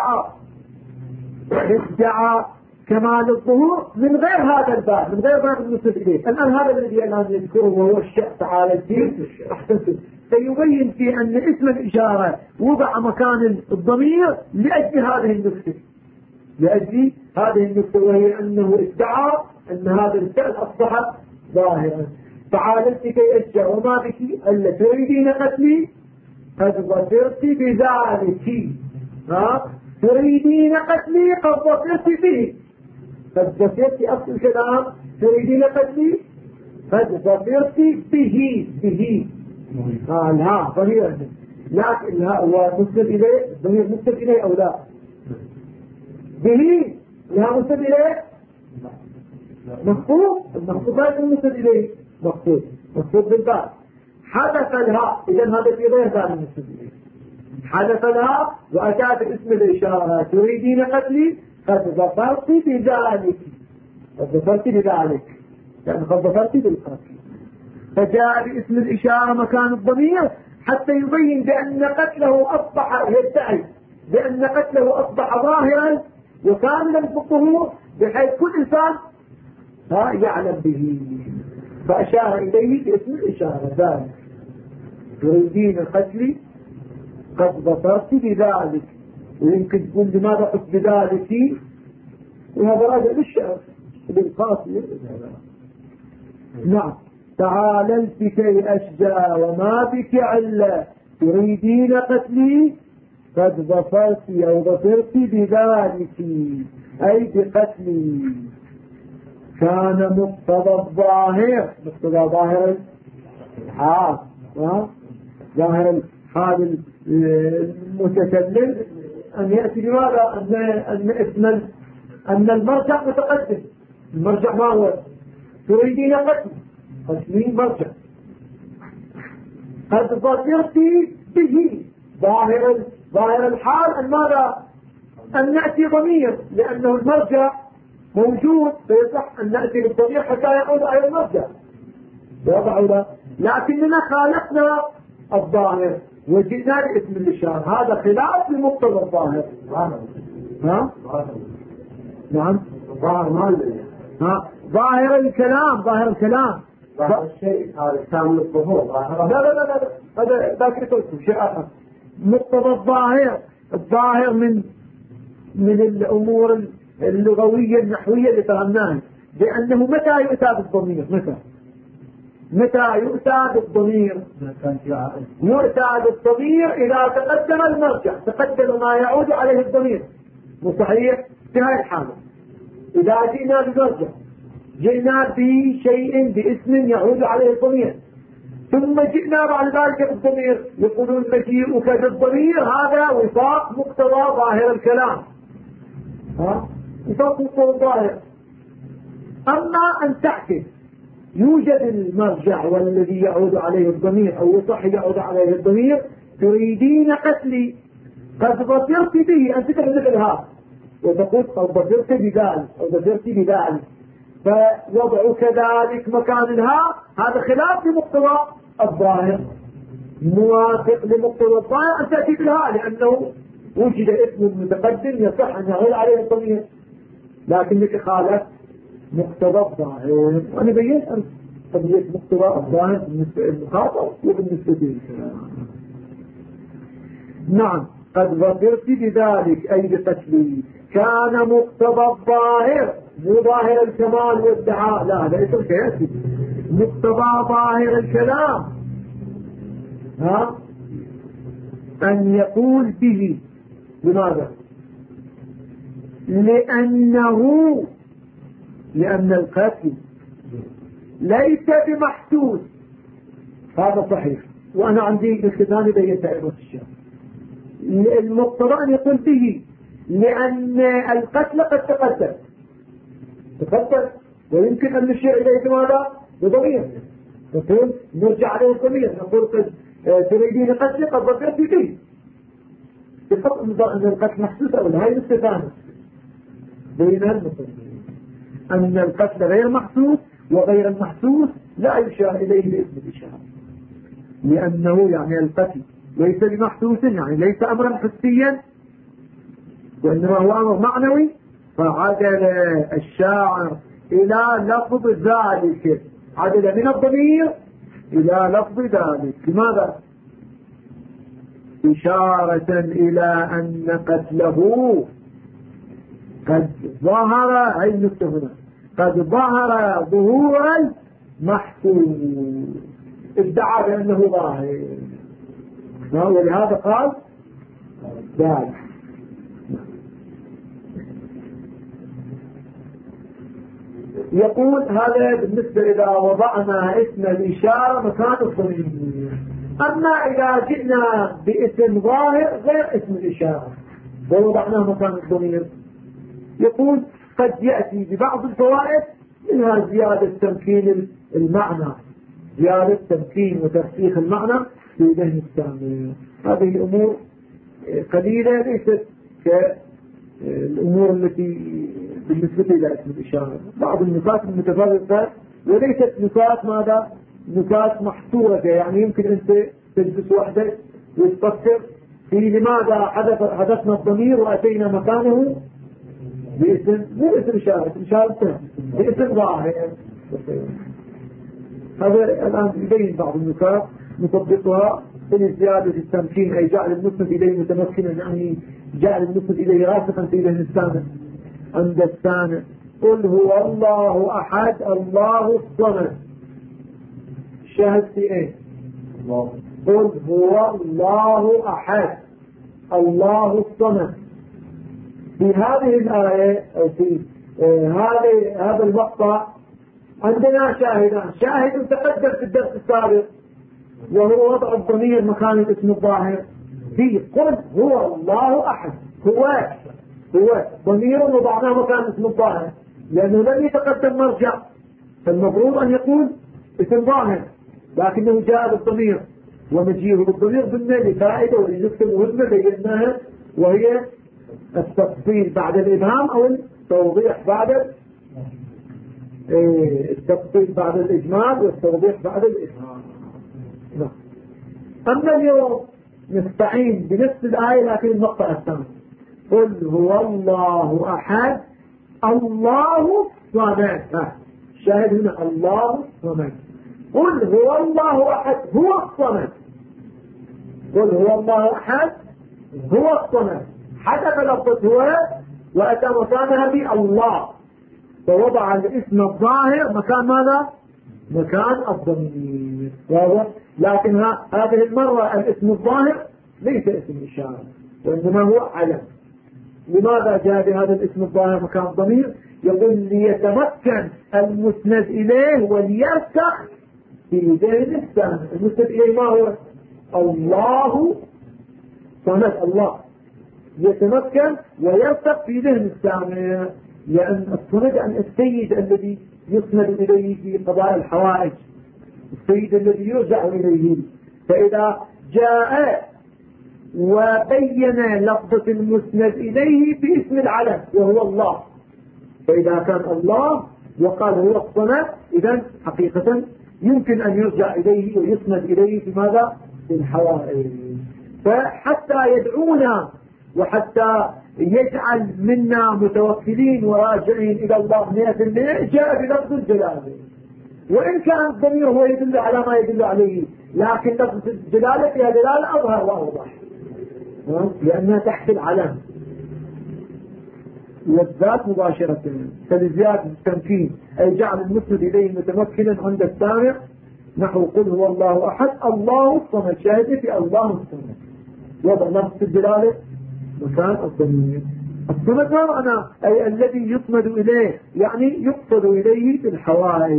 للدعاء كمال الظهور من غير هذا الباب، من غير باب المسلم إليه. الآن هذا الذي الآن يذكره وهو الشيء تعالى الدين أحسنت سيبين في أن اسم الإشارة وضع مكان الضمير لأجل هذه النكتة، لأجل هذه النكتة، وهي أنه ادعى أن هذا الفعل أصبح ظاهرا. تعاللت كي أشجع وما بك ألا تريدين قتلي قد ظفرت بذلك. تريدين قتلي قد ظفرت به. قد ظفرت أصل الكلام تريدين قتلي قد ظفرت به. الها ضمير، لكن الها هو مسند إليه، ضمير مسند إليه أو لا؟ به الها مسند إليه مخطوط، المخطوط لا يكون مسند إليه مخطوط بالباب. حدث لها، إذن هذا في غير باب المسند إليه. حدث لها وأتات اسم الإشارة تريدين قتلي قد ظفرت بذلك. قد ظفرت بذلك يعني قد ظفرت بالقتل. فجاء باسم الإشارة مكان الضمير حتى يبين بأن قتله أصبح يدعي بأن قتله أصبح ظاهرا وكاملا في الظهور بحيث كل إنسان يعلم به. فأشار إليه باسم الإشارة ذلك تريدين قتلي قد ظفرت بذلك. ويمكن تقول لماذا قلت بذلك، وهذا راجع للشعر بالقاسم. نعم. تعاللت كي أشجع وما بك علة تريدين قتلي قد ظفرت أو ظفرت بذلك أي بقتلي. كان مقتضى الظاهر، مقتضى ظاهر الحال، ظاهر الحال المتكلم أن يأتي بماذا؟ أن المرجع متقدم. المرجع ما هو؟ تريدين قتلي مرجع. قد ظفرت به ظاهر الحال أن ماذا؟ أن نأتي ضمير، لأنه المرجع موجود فيصح أن نأتي بالضمير حتى يعود على المرجع وضعه له. لكننا خالفنا الظاهر وجئنا باسم الإشارة، هذا خلاف لمقتضى الظاهر. نعم. ظاهر الكلام ظاهر الشيء هذا كامل الظهور. لا هذا ذاك قلت شيء آخر. مقتضى الظاهر من الأمور اللغوية النحوية اللي فهمناها، لأنه متى يؤتى بالضمير؟ متى يؤتى بالضمير؟ يؤتى بالضمير إذا تقدم المرجع، تقدم ما يعود عليه الضمير. مصحيح في هذه الحالة إذا جئنا بمرجع، جئنا بشيء باسم يعود عليه الضمير، ثم جئنا بعد ذلك بالضمير، يقولون مجيئك بالضمير هذا وفاق مقتضى ظاهر الكلام، وفاق مقتضى الظاهر. أما أن تحكي يوجد المرجع والذي يعود عليه الضمير أو يصح يعود عليه الضمير، تريدين قتلي، قد ظفرت به، أنت تقول هذا وتقول قد ظفرت بذلك أو ظفرت بذلك، فوضعك ذلك مكان الهاء هذا خلاف لمقتضى الظاهر، موافق لمقتضى الظاهر أن تأتي بالهاء، لأنه وجد اسم متقدم يصح أن يعود عليه الضمير، لكنك خالفت مقتضى الظاهر. وأنا بيّنت قضية مقتضى الظاهر بالنسبة للمخاطب وبالنسبة للكلام. نعم، قد ظفرت بذلك أي بقتلي، كان مقتضى الظاهر مو ظاهر الكمال والدعاء، لا هذا اسم كياسي، مقتضى ظاهر الكلام أن يقول به. لماذا؟ لأن القتل ليس بمحسوس، هذا صحيح، وأنا عندي الختان بيّنت أيضا في الشام. المقتضى أن يقول به لأن القتل قد تقدم ويمكن أن نشير إليه بماذا؟ بضمير، نقول نرجع عليه الضمير، نقول قد تريدين قتل قد ظفرت به، بحكم أن القتل محسوس أو لا. هاي الاستثانة بين المسلمين أن القتل غير محسوس، وغير المحسوس لا يشار إليه باسم الإشارة، لأنه يعني القتل ليس بمحسوس، يعني ليس أمرا حسيا وإنما هو أمر معنوي، فعدل الشاعر إلى لفظ ذلك، عدل من الضمير إلى لفظ ذلك. لماذا؟ إشارة إلى أن قتله قد ظهر، أي النقطة هنا، قد ظهر ظهور المحسوس، ادعى بأنه ظاهر، ولهذا قال ذلك. يقول هذا بالنسبة إذا وضعنا اسم الإشارة مكان الضمير. أما إذا جئنا باسم ظاهر غير اسم الإشارة ووضعناه مكان الضمير، يقول قد يأتي ببعض الفوائد منها زيادة تمكين المعنى، زيادة تمكين وترسيخ المعنى في ذهن السامع. هذه أمور قليلة ليست كالأمور التي بالنسبة إلى اسم الإشارة، بعض النقاط المتفرقة وليست نقاط ماذا؟ نقاط محصورة، يعني يمكن أنت تجلس وحدك وتفكر في لماذا حدثنا الضمير وأتينا مكانه باسم، مو اسم إشارة، إشارة باسم ظاهر. هذا الآن يبين بعض النقاط نطبقها في زيادة التمكين، أي جعل المسند إليه متمكنا، يعني جعل المسند إليه راسخا في ذهن السامع عند السامع. قل هو الله أحد الله الصمد، شاهد في ايه؟ قل هو الله أحد الله الصمد. في هذه الآية أو في هذا المقطع عندنا شاهدان، شاهد تقدم في الدرس السابق وهو وضع الضمير مكان الاسم الظاهر، في قل هو الله أحد، هو ضمير وضعناه مكان اسم الظاهر، لأنه لم يتقدم مرجع، فالمفروض أن يقول اسم ظاهر، لكنه جاء بالضمير، ومجيئه بالضمير ضمن لفائدة ولنكتب مهمة بينها، وهي التفصيل بعد الإبهام أو التوضيح بعد التفصيل بعد الإجمال والتوضيح بعد الإبهام. أما اليوم نستعين بنفس الآية لكن المقطع الثاني، قل هو الله أحد الله الصمد، شاهد هنا الله الصمد، قل هو الله أحد هو الصمد، قل هو الله أحد هو الصمد، حدث لفظ هو وأتى مكانها بالله، فوضع الاسم الظاهر مكان ماذا؟ مكان الضمير، لكن هذه المرة الاسم الظاهر ليس اسم إشارة وإنما هو علم. لماذا جاء بهذا الاسم الظاهر مكان الضمير؟ يقول ليتمكن المسند إليه وليرسخ في ذهن السامع. المسند إليه ما هو؟ الله صمد، الله يتمكن ويرتق في ذهن السامع، لأن الصمد عن السيد الذي يسند إليه في قضاء الحوائج، السيد الذي يرجع إليه. فإذا جاء وبين لفظة المسند إليه باسم العلم وهو الله، فإذا كان الله وقال هو الصمد، إذن حقيقة يمكن أن يرجع إليه ويسند إليه في ماذا؟ في الحوائج. فحتى يدعونا وحتى يجعل منا متوكلين وراجعين إلى الله 100% جاء بلفظ الجلالة، وإن كان الضمير هو يدل على ما يدل عليه، لكن لفظ الجلالة فيها دلالة أظهر وأوضح لأنها تحت العلم والذات مباشرة. فلزيادة التمكين أي جعل المسند إليه متمكنا عند السامع، نحو قل هو الله أحد الله الصمد، شاهد في الله الصمد، وضع لفظ الجلالة مكان الضمير. الصمد ما معنى؟ أي الذي يصمد إليه، يعني يقصد إليه في الحوائج.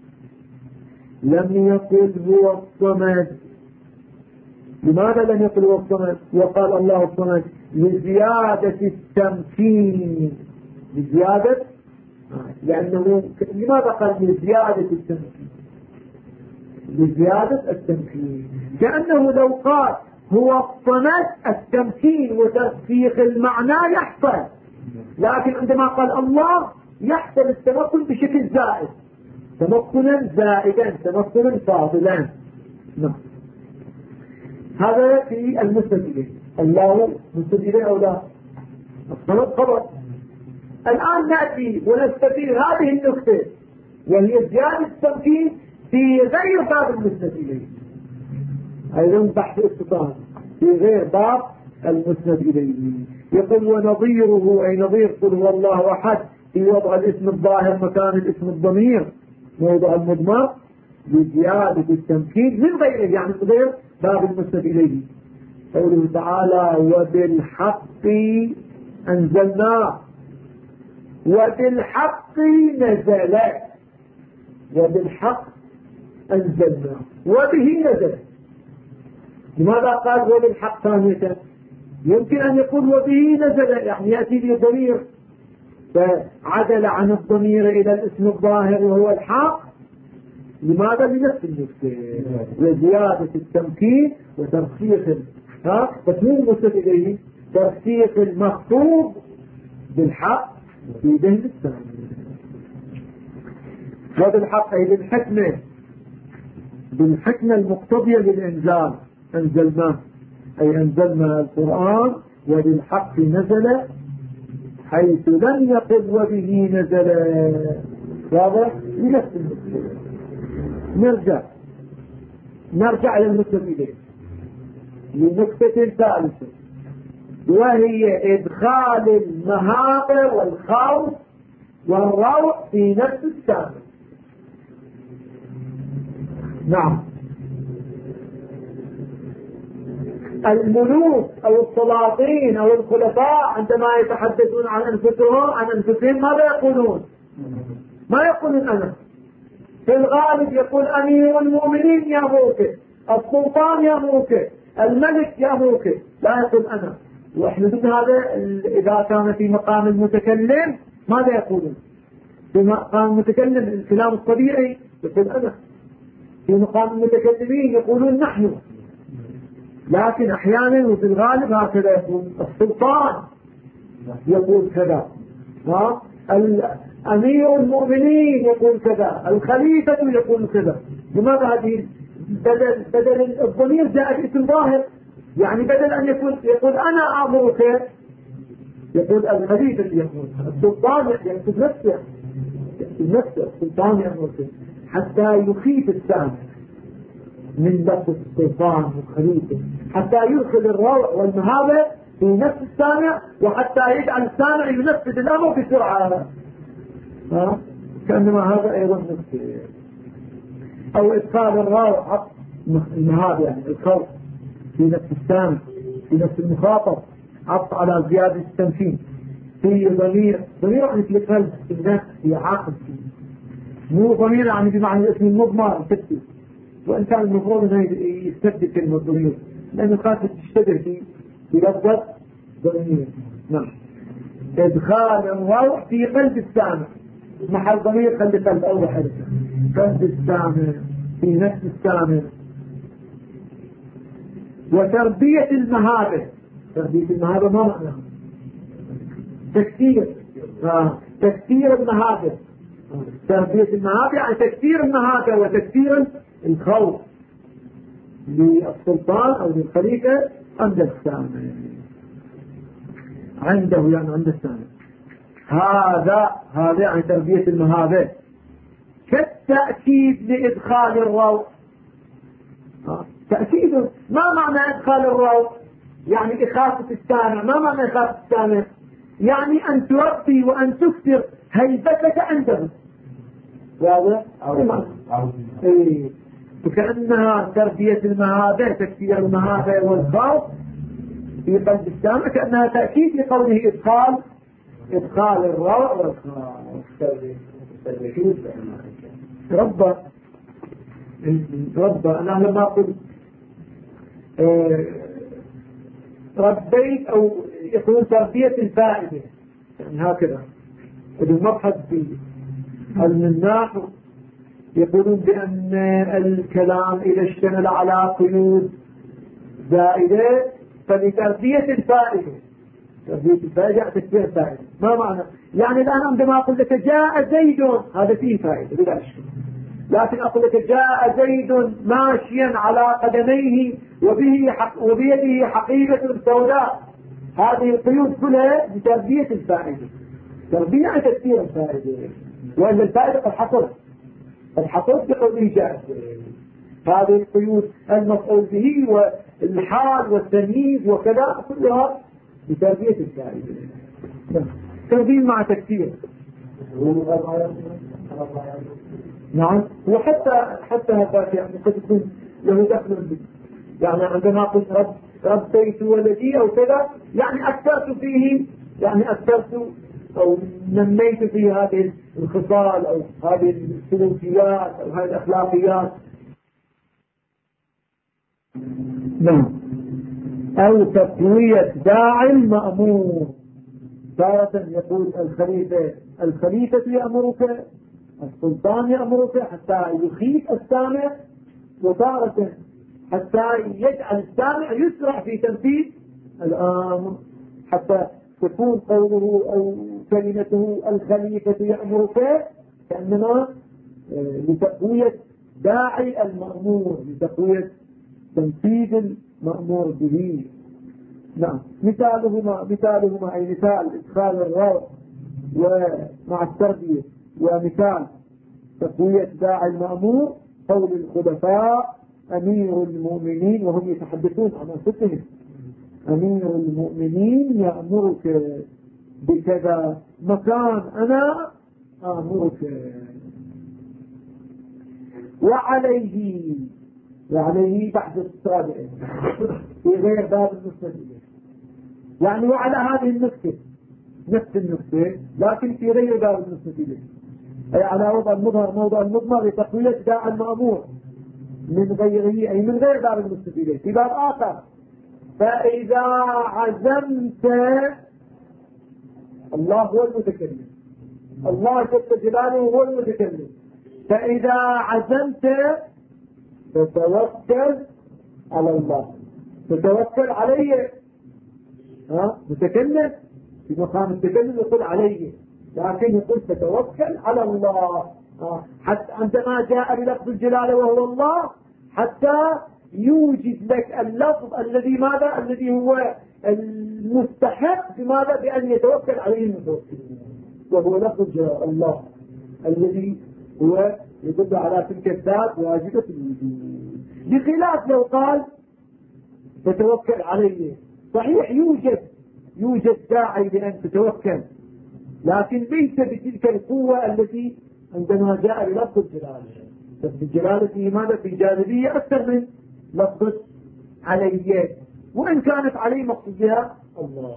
لم يقل هو الصمد. لماذا لم يقل هو الصمد وقال الله الصمد؟ لزيادة التمكين، لزيادة، لأنه لماذا قال لزيادة التمكين؟ لزيادة التمكين، كأنه لو قال هو الصمد التمكين وترسيخ المعنى يحصل، لكن عندما قال الله يحصل التمكن بشكل زائد، تمكنا زائدا، تمكنا فاضلا. نعم، هذا في المسند إليه. الله مسند إليه أو لا؟ الصمد خبر. الآن نأتي ونستفيد هذه النقطة وهي زيادة التمكين في غير باب المسند إليه، أيضا بحث استطاعة في غير باب المسند إليه. يقول ونظيره أي نظير قل هو الله أحد في وضع الاسم الظاهر مكان الاسم الضمير موضع المضمر لزيادة التمكين من غيره، يعني غير باب المسند إليه. قوله تعالى وبالحق أنزلناه، وبالحق نزل، وبالحق أنزلناه وبه نزل. لماذا قال وبالحق ثانية؟ يمكن أن يقول وبه نزل، يعني يأتي به ضمير فعدل عن الضمير إلى الاسم الظاهر وهو الحق. لماذا؟ لنفس النقطة، لزيادة التمكين وترسيخ تكميل المسند إليه، ترسيخ المخطوب بالحق في ذهن السامع. وبالحق أي بالحكمة، بالحكمة المقتضية للإنزال أنزلناه، أي أنزلنا القرآن وبالحق نزل، حيث لم يقل وبه نزل. واضح؟ لنفس المسند. نرجع إلى المسند إليه لنقطة ثالثة، وهي إدخال المهابة والخوف والروع في نفس السامع. نعم، الملوك أو السلاطين أو الخلفاء عندما يتحدثون عن أنفسهم ماذا يقولون؟ ما يقولون أنا، في الغالب يقول أمير المؤمنين يأمرك، السلطان يأمرك، الملك يأمرك، لا يقول أنا. وإحنا من هذا إذا كان في مقام المتكلم ماذا يقولون؟ في مقام المتكلم الكلام الطبيعي يقول أنا، في مقام المتكلمين يقولون نحن، لكن أحيانا وفي الغالب هكذا يقول السلطان يقول كذا، أمير المؤمنين يقول كذا، الخليفة يقول كذا. لماذا هذه؟ بدل الضمير جاء باسم ظاهر، يعني بدل أن يقول أنا أمرك يقول الخليفة يقول، السلطان يقول نفسه، السلطان يقول، حتى يخيف السامع من لفظ السلطان والخليفة، حتى يدخل الروع والمهابة في نفس السامع، وحتى يجعل السامع ينفذ الأمر بسرعة. كأنما هذا أيضا نفسه. أو إدخال الروع المهابة، يعني الخوف في نفس السامع، في نفس المخاطب، عطف على زيادة التمكين في ضمير يعني في القلب، في النفس، في عقل، مو ضمير يعني بمعنى الاسم المضمر الكتب، وإن كان المفروض أنه يستبدل كلمة ضمير لأنه خاصة تشتبه في لفظة ضمير. نعم. إدخال الروح في قلب السامع محل ضمير خلي قلب أوضح قلب السامع في نفس السامع. وتربية المهابة. تربية المهابة ما معنى تكثير تكثير المهابة. تربية المهابة يعني تكثير المهابة وتكثير الخوف للسلطان أو للخليفة عند السامع عنده يعني عند السامع. هذا يعني تربية المهابة. كالتأكيد لإدخال الروح. تأكيد ما معنى إدخال الروح؟ يعني إخافة السامع. ما معنى إخافة السامع؟ يعني أن تربي وأن تكثر هيبتك عنده. واضح؟ إيه. وكأنها تربية المهابة تكثير المهابة والخوف في قلب السامع كأنها تأكيد لقوله إدخال الروح والخوف. ربى أنا لما أقول ربيت أو يقول تربية الفائدة يعني هكذا. المبحث في علم النحو يقولون بأن الكلام إذا اشتمل على قيود زائدة فلتربية الفائدة. تربية الفائدة تكثير الفائدة. ما معنى؟ يعني الآن عندما أقول لك جاء زيد هذا فيه فائدة بلا شك. لكن أقول لك جاء زيد ماشيا على قدميه وبيده حقيبة سوداء هذه القيود كلها بتربية الفائدة. تربية تكثير الفائدة. وأن الفائدة قد حصلت بقوله جاء هذه القيود المفعول به والحال والتمييز وكذا كلها بتربية الفائدة. تربية مع تكثير. نعم. وحتى هذا يعني قد يكون له دخل به. يعني عندما قلت ربيت ولدي أو كذا يعني أكثرت فيه يعني أكثرت أو نميت في هذه الخصال أو هذه السلوكيات أو هذه الأخلاقيات. نعم. أو تقوية داعي المأمور. تارة يقول الخليفة يأمرك السلطان يأمرك حتى يخيف السامع وتارة حتى يجعل السامع يسرع في تنفيذ الأمر حتى تكون قوله أو كلمته الخليفة يأمرك كأنما لتقوية داعي المأمور لتقوية تنفيذ المأمور به. نعم. مثالهما أي مثال إدخال الروح ومع التربية ومثال تقوية داعي المأمور قول الخلفاء أمير المؤمنين وهم يتحدثون عن أنفسهم أمير المؤمنين يأمرك بكذا مكان أنا آمرك. وعليه بعد السابع في غير باب النسبة يعني وعلى هذه النسبة نفس النسبة لكن في غير باب النسبة أي على وضع المظهر موضع المضمر لتقوية داعي المأمور من غيره أي من غير باب النسبة في باب آخر. فإذا عزمت الله هو المتكلم الله جل جلاله هو المتكلم. فإذا عزمت فتوكل على الله تتوكل عليه. متكلم في مقام التكلم يقول عليه لكن يقول تتوكل على الله حتى عندما جاء بلفظ الجلالة وهو الله حتى يوجد لك اللفظ الذي ماذا الذي هو المستحق بماذا بأن يتوكل عليه المتوكلين وهو لفظ الله الذي هو يدل على تلك الذات واجبة الوجود. بخلاف لو قال تتوكل عليه صحيح يوجد داعي لأن تتوكل لكن ليس بتلك القوة التي عندما جاء بلفظ الجلالة. لفظ الجلالة فيه ماذا في جاذبية أكثر من لفظ عليه وإن كانت عليه مقصودها الله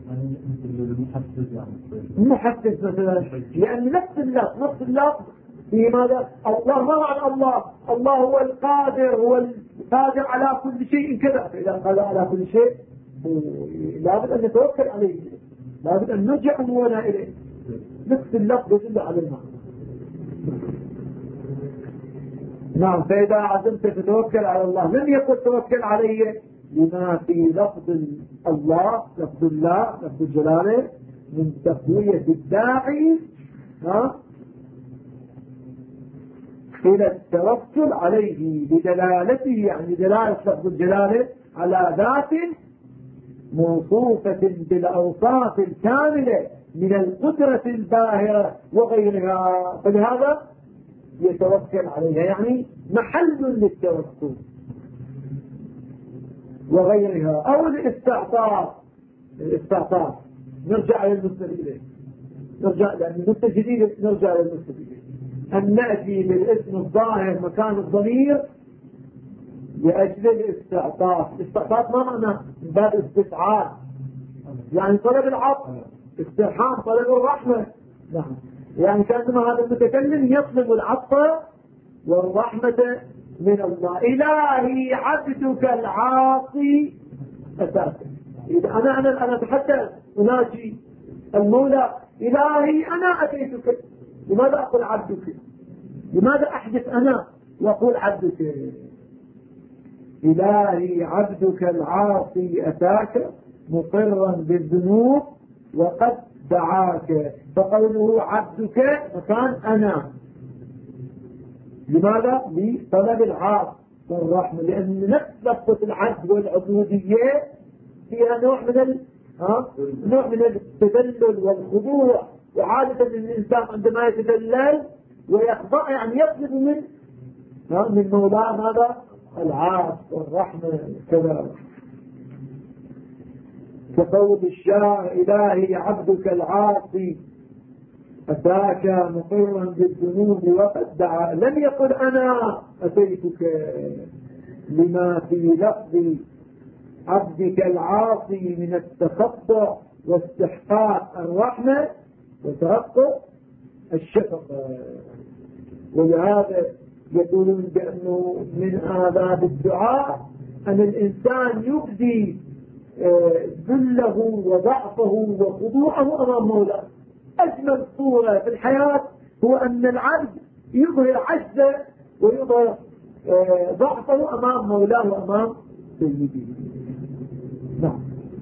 المحفز مثلا لأن نفس اللفظ في ماذا؟ الله ما معنى الله؟ الله هو القادر، هو القادر على كل شيء كذا. فإذا قال على كل شيء لابد أن نتوكل عليه، لابد أن نرجع أمورنا إليه. نفس اللفظ يدل على المعنى. نعم. فإذا عزمت تتوكل على الله، لم يقل توكل عليه لما في لفظ الله، لفظ الله، لفظ الجلالة من تقوية الداعي إلى التوكل عليه بدلالته، يعني دلالة لفظ الجلالة على ذات موصوفة بالأوصاف الكاملة من القدرة الباهرة وغيرها، فلهذا يتوكل عليها، يعني محل للتوكل وغيرها. أو الاستعطاف نرجع إلى المسند إليه، نرجع لأن المسند جديد، نرجع إلى المسند إليه. أن نأتي بالاسم الظاهر مكان الضمير لأجل الاستعطاف. الاستعطاف ما معنى؟ من باب استفعال، يعني طلب العطف، استرحام، طلب الرحمة. نعم. يعني كأنما هذا المتكلم يطلب العطف والرحمة من الله. إلهي عبدك العاصي أتاك. إذا أنا أتحدث أناجي المولى، إلهي أنا أتيتك، لماذا أقول عبدك؟ لماذا أحدث أنا وأقول عبدك؟ إلهي عبدك العاصي أتاك مقرا بالذنوب وقد دعاك. فقوله عبدك مكان أنا، لماذا؟ لطلب العاص والرحمة، لأن نفس لفظة العبد والعبودية فيها نوع من التذلل والخضوع. وعادة الإنسان عندما يتذلل ويخضع يعني يطلب من مولاه ماذا؟ العاص والرحمة كذا. كقول الشاعر إلهي عبدك العاصي أتاك مقرا بالذنوب وقد دعا. لم يقل أنا أتيتك، لما في لفظ عبدك العاصي من التخطع واستحقاق الرحمة وتحقق الشفقة. ولهذا يقولون بأنه من آداب الدعاء أن الإنسان يبدي ذله وضعفه وخضوعه أمام مولاه. أجمل صورة في الحياة هو أن العبد يظهر عجزه ويظهر ضعفه أمام مولاه وأمام سيده. نعم.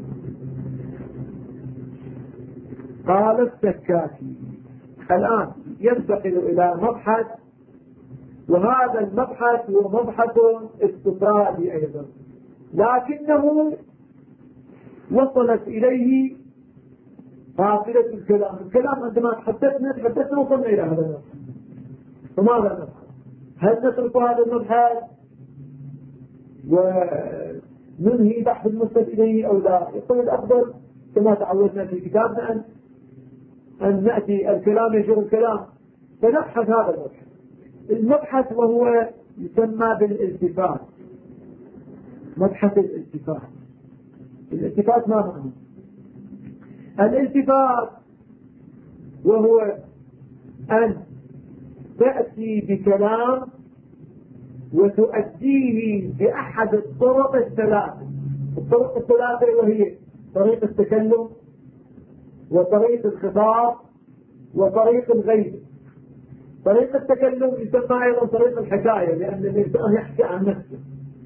قال السكاكي. الآن ينتقل إلى مبحث، وهذا المبحث هو مبحث استطرادي أيضا، لكنه وصلت إليه قافلة الكلام. الكلام عندما تحدثنا وصلنا إلى هذا المبحث. فماذا نفعل؟ هل نترك هذا المبحث وننهي بحث المسند إليه أو لا؟ يقول الأفضل كما تعودنا في كتابنا أن نأتي الكلام يجر الكلام، فنبحث هذا المبحث. المبحث وهو يسمى بالالتفات. مبحث الالتفات. الالتفات ما معنى؟ الالتفات وهو أن تأتي بكلام وتؤديه بأحد الطرق الثلاثة. الطرق الثلاثة وهي طريق التكلم وطريق الخطاب وطريق الغيب. طريق التكلم يسمى أيضا طريق الحكاية، لأن الإنسان يحكي عن نفسه.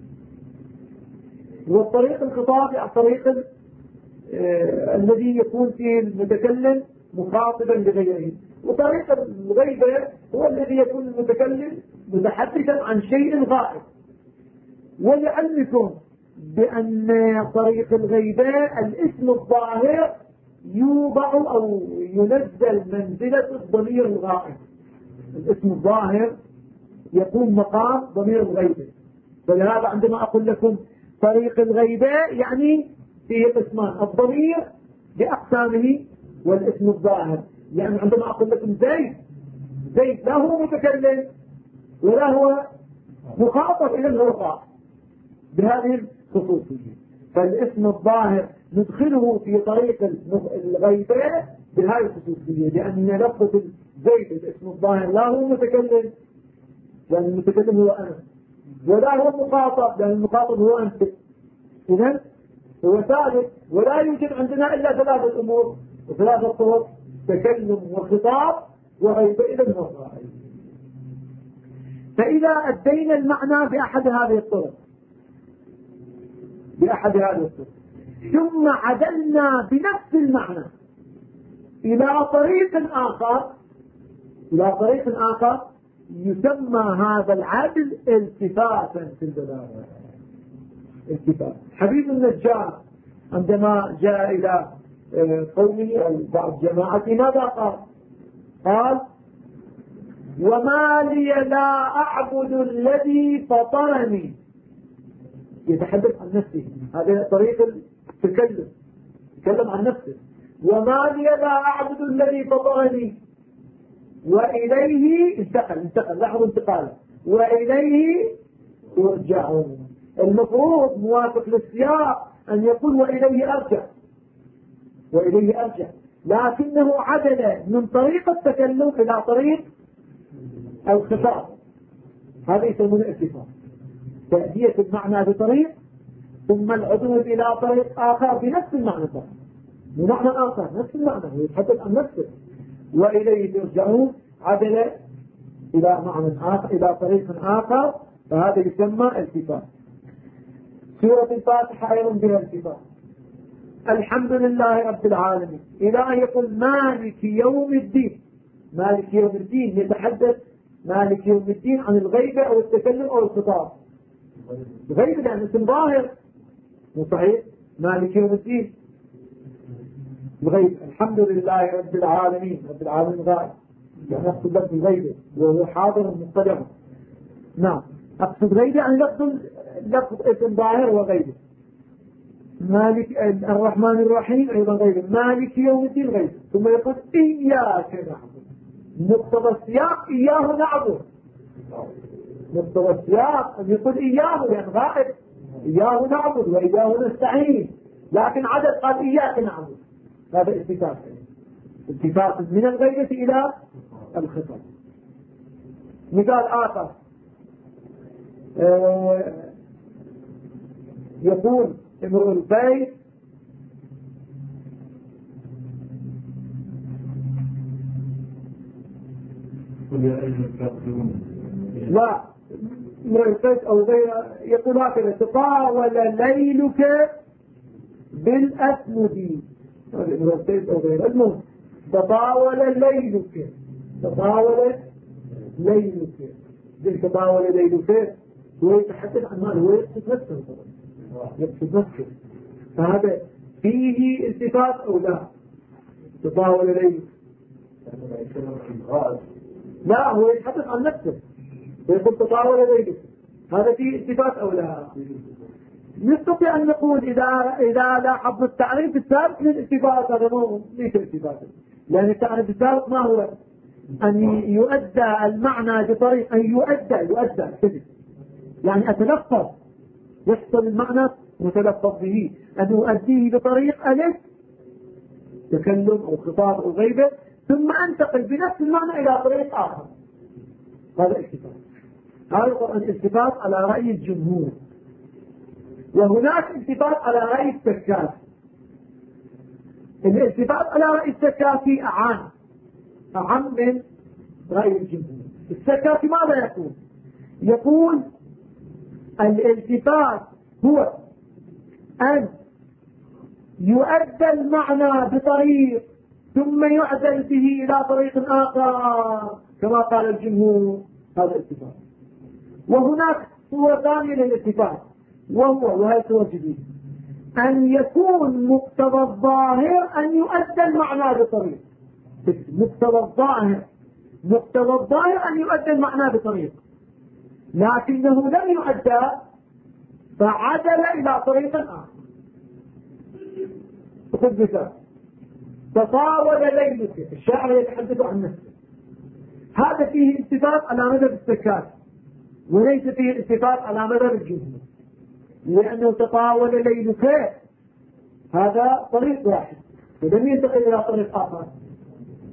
والطريق الخطاب يعني طريق الذي يكون فيه المتكلم مخاطبا لغيره. وطريق الغيبة هو الذي يكون المتكلم متحدثا عن شيء غائب. ولعلمكم بأن طريق الغيبة الاسم الظاهر يوضع أو ينزل منزلة الضمير الغائب. الاسم الظاهر يكون مقام ضمير الغيبة. فلهذا عندما أقول لكم طريق الغيبة يعني فيه قسمان: الضمير بأقسامه والاسم الظاهر. يعني عندما أقول لكم زيد لا هو متكلم ولا هو مخاطب، إذن هو قائم بهذه الخصوصية. فالاسم الظاهر ندخله في طريق الغيبة بهذه الخصوصية، لأن لفظة زيد الاسم الظاهر لا هو متكلم لأن المتكلم هو أنا، ولا هو مخاطب لأن المخاطب هو أنت. إذن هو ثالث، ولا يوجد عندنا إلا ثلاثة أمور وثلاثة طرق: تكلم وخطاب وغيبة. إذن هو الرائع. فإذا أدينا المعنى بأحد هذه الطرق ثم عدلنا بنفس المعنى إلى طريق آخر يسمى هذا العدل التفاتا في الدلالة. التفات. حبيب النجار عندما جاء إلى قومه أو بعض جماعته ماذا قال وما لي لا أعبد الذي فطرني. يتحدث عن نفسه، هذا طريق التكلم، يتكلم عن نفسه. وما لي لا أعبد الذي فطرني وإليه انتقل لاحظوا انتقاله، وإليه يرجعون. المفروض موافق للسياق أن يقول وإليه أرجع، لكنه عدل من طريق التكلم إلى طريق الخطاب. هذا يسمونه الاتفاق، تأدية المعنى بطريق ثم العدول إلى طريق آخر بنفس المعنى، بمعنى آخر نفس المعنى، هو يتحدث عن نفسه. وإليه ترجعون، عدل إلى معنى آخر إلى طريق آخر، فهذا يسمى التفات. سورة الفاتحة أيضا بها التفات. الحمد لله رب العالمين إلى أن يقول مالك يوم الدين. مالك يوم الدين يتحدث مالك يوم الدين عن الغيبة أو التكلم أو الخطاب. الغيبة لأن اسم ظاهر، مو صحيح؟ مالك يوم الدين الغيب. الحمد لله رب العالمين، رب العالمين غائب، يعني أقصد لفظ الغيبة وهو حاضر مطلع. نعم، أقصد غيبة يعني لفظ اسم ظاهر وغيبة. مالك الرحمن الرحيم أيضا غيبة. مالك يوم الدين غيبة. ثم يقول إياك نعبد. مقتضى السياق إياه نعبد، مقتضى السياق أن يقول إياه لأن غائب، إياه نعبد وإياه نستعين، لكن عدد قال إياك نعبد. هذا التفات من الغيبة إلى الخطاب. مثال آخر يقول امرؤ القيس لا امرؤ القيس أو غيره يقول هكذا: تطاول ليلك بالأسود. امرؤ القيس أو غيره، المهم تطاول ليلك هو يتحدث عن ماله، هو يقصد نفسه، فهذا فيه التفات أو لا؟ تطاول ليلك لا، هو يتحدث عن نفسه ويقول تطاول ليلك، هذا فيه التفات أو لا؟ نستطيع أن نقول إذا لاحظنا التعريف السابق للالتفات، هذا ليس التفات، لأن التعريف السابق ما هو؟ أن يؤدى المعنى بطريق أن يؤدى يعني أتلفظ، يحصل المعنى متلفظ به، أن يؤديه بطريق ألف تكلم أو خطاب أو غيبة، ثم أنتقل بنفس المعنى إلى طريق آخر. هذا التفات. هذا القرآن التفات على رأي الجمهور، وهناك التفات على رأي السكات. الالتفات على رأي السكاتي أعم من رأي الجمهور. السكاتي ماذا يقول الالتفات هو أن يؤدى المعنى بطريق ثم يعدل به إلى طريق آخر كما قال الجمهور، هذا الالتفات. وهناك صورة ثانية للالتفات، وهي صورة جديدة، أن يكون مقتضى الظاهر أن يؤدى المعنى بطريق. مقتضى الظاهر أن يؤدى المعنى بطريق، لكنه لم يؤدى فعدل إلى طريق آخر. خذ مثال: تطاول ليلك، الشاعر يتحدث عن نفسه، هذا فيه التفات على مذهب السكات وليس فيه التفات على مذهب الجمهور، لأنه تطاول ليلك هذا طريق واحد ولم ينتقل إلى طريق آخر.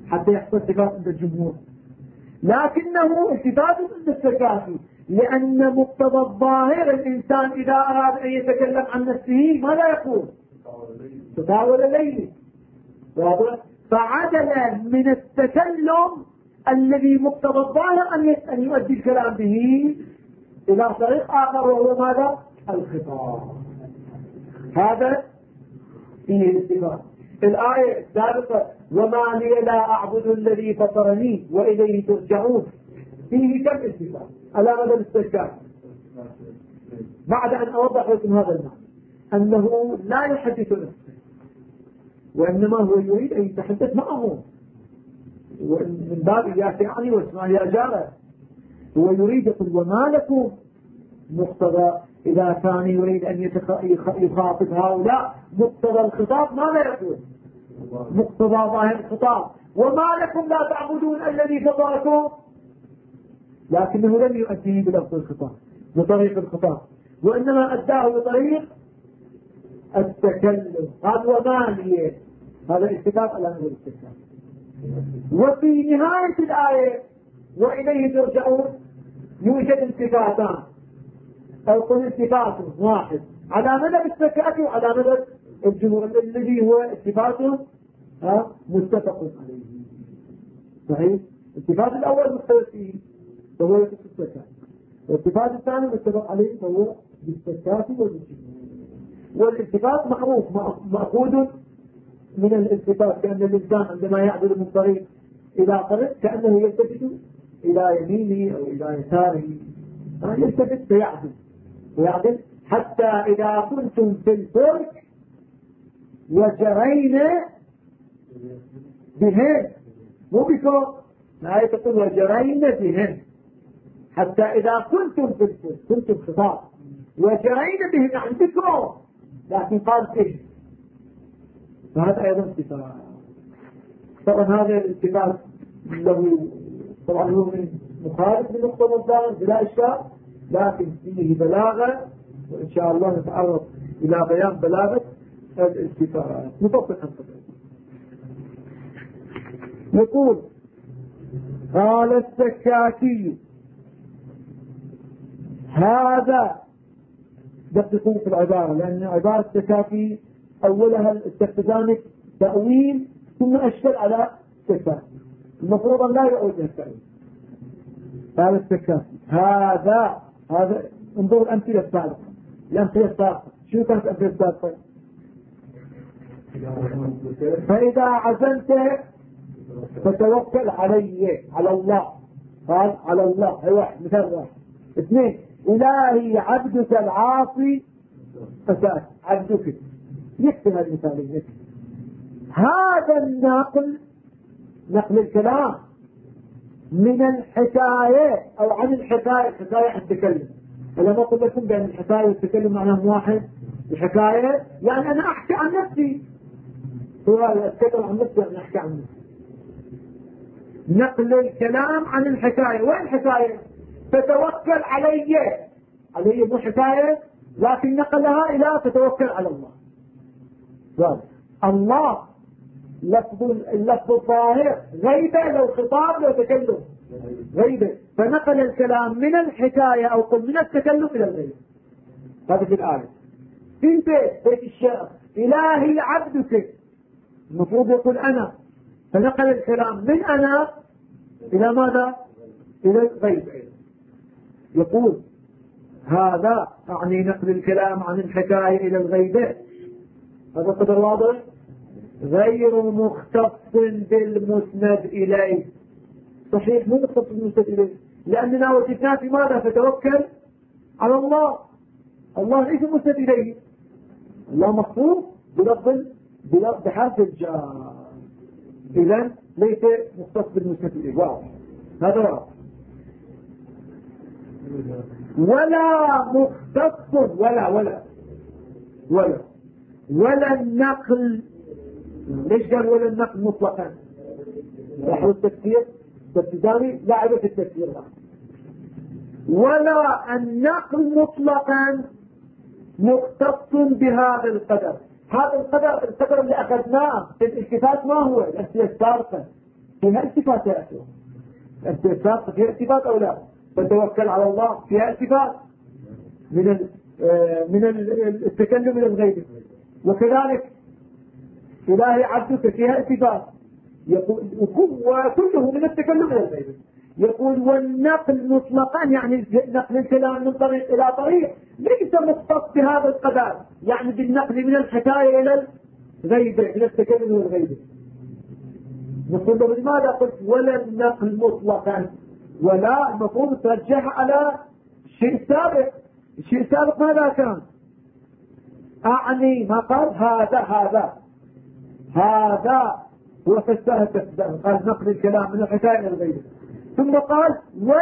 حتى يحصل اتفاق عند الجمهور، لكنه التفات عند السكاتي، لأن مقتضى الظاهر الإنسان إذا أراد أن يتكلم عن نفسه ماذا يقول؟ تطاول ليلي، واضح؟ فعدل من التكلم الذي مقتضى الظاهر أن يؤدي الكلام به إلى طريق آخر، وهو ماذا؟ الخطاب. هذا فيه الاتفاق. الآية السابقة وما لي لا أعبد الذي فطرني وإليه ترجعون، فيه كم اتفاق على مدى الاستشكال. بعد أن أوضح لكم هذا المعنى أنه لا يحدث نفسه، وإنما هو يريد أن يتحدث معه، ومن باب يا سعني واسمع يا جارة، هو يريد يقول وما لكم مقتضى إذا كان يريد أن يخاطب هؤلاء مقتضى الخطاب ماذا يقول؟ مقتضى ظاهر الخطاب وما لكم لا تعبدون الذي فطركم، لكنه لم يؤديه بلفظ الخطاب بطريق الخطاب، وإنما أداه بطريق التكلم. قال وما لي، هذا اتفاق على نظر الاتفاق. وفي نهاية الآية وإليه ترجعون يوجد التفاتان أو كل اتفاق واحد على مدى السكات وعلى مدى الجمهور، الذي هو اتفاق متفق عليه. صحيح؟ الاتفاق الأول مختلف فيه فهو السكات، والاتفاق الثاني متفق عليه فهو بالسكات والجمهور. والاتفاق معروف مأخوذ من الالتفات، كأن الإنسان عندما يعدل من طريق إلى طريق كأنه يلتفت إلى يمينه أو إلى يساره، يلتفت فيعدل حتى إذا كنتم في الفلك وجرين بهن، مو بكم، الآية تقول وجرين بهن، حتى إذا كنتم في الفلك، كنتم خطاب وجرين بهن عندكم، لكن قال إيه، فهذا أيضا اتفاق. طبعا هذا الاتفاق له طبعا هو من مخالف لمقتضى الظاهر بلا إشكال، لكن فيه بلاغة، وإن شاء الله نتعرض إلى بيان بلاغة الاتفاق مطبقا. يقول قال السكاكي هذا دقيقون في العبارة، لأن عبارة السكاكي أولها التقدام تأويل ثم أشكل على السكاكي، المفروض أن لا يعود إلى التأويل. قال السكاكي هذا انظروا الأمثلة السابقة، الأمثلة السابقة شو كانت الأمثلة السابقة؟ فإذا عزمت فتوكل علي، على الله، قال على الله، هي واحد مثال واحد. اثنين إلهي عبدك العاصي فسأل عبدك، يكفي هذه المثالين. هذا النقل نقل الكلام من الحكاية أو عن الحكاية، الحكاية التكلم. أنا ما قلت لكم بأن الحكاية والتكلم معناهم واحد. الحكاية يعني أنا أحكي عن نفسي، أتكلم عن نفسي يعني أحكي عن نفسي. نقل الكلام عن الحكاية، وين الحكاية؟ فتوكل علي مو حكاية، لكن نقلها إلى تتوكل على الله. الله اللفظ الظاهر غيبة، لو خطاب لو تكلم غيبة، فنقل الكلام من الحكاية أو قل من التكلم إلى الغيبة. هذا في الآية. في بيت الشعر إلهي عبدك، المفروض يقول أنا، فنقل الكلام من أنا إلى ماذا؟ إلى الغيبة. يقول هذا يعني نقل الكلام عن الحكاية إلى الغيبة، هذا قدر واضح، غير مختص بالمسند إليه. صحيح مو مختص بالمسند إليه، لأننا وجدنا في ماذا؟ فتوكل على الله. الله ليس مسند إليه، الله مخصوص بحرف الجار، إذن ليس مختص بالمسند إليه. واضح، هذا واضح. ولا مختص ولا النقل. ليش قال ولا النقل مطلقا؟ لاحظوا التفسير الابتدائي لاعبة في التفسير. ولا النقل مطلقا مختص بهذا القدر. هذا القدر اللي أخذناه في الالتفات ما هو الأمثلة السابقة، فيها التفات يا أخوة. التفات فيها التفات أو لا؟ فتوكل على الله فيها التفات من التكلم من الغيب. وكذلك إلهي عبدك فيها التفات يقول وكله من التكلم من الغيب. يقول والنقل مطلقا يعني نقل الكلام من طريق إلى طريق ليس مختص بهذا القدر، يعني بالنقل من الحكاية إلى الغيبة إلى التكلم من الغيبة. نقول له لماذا قلت ولا النقل مطلقا؟ ولا المفروض ترجح على الشيء السابق. الشيء السابق ماذا كان؟ أعني ما قال هذا هو فسره التفسير، قال نقل الكلام من الحكاية إلى الغيبة. ثم قال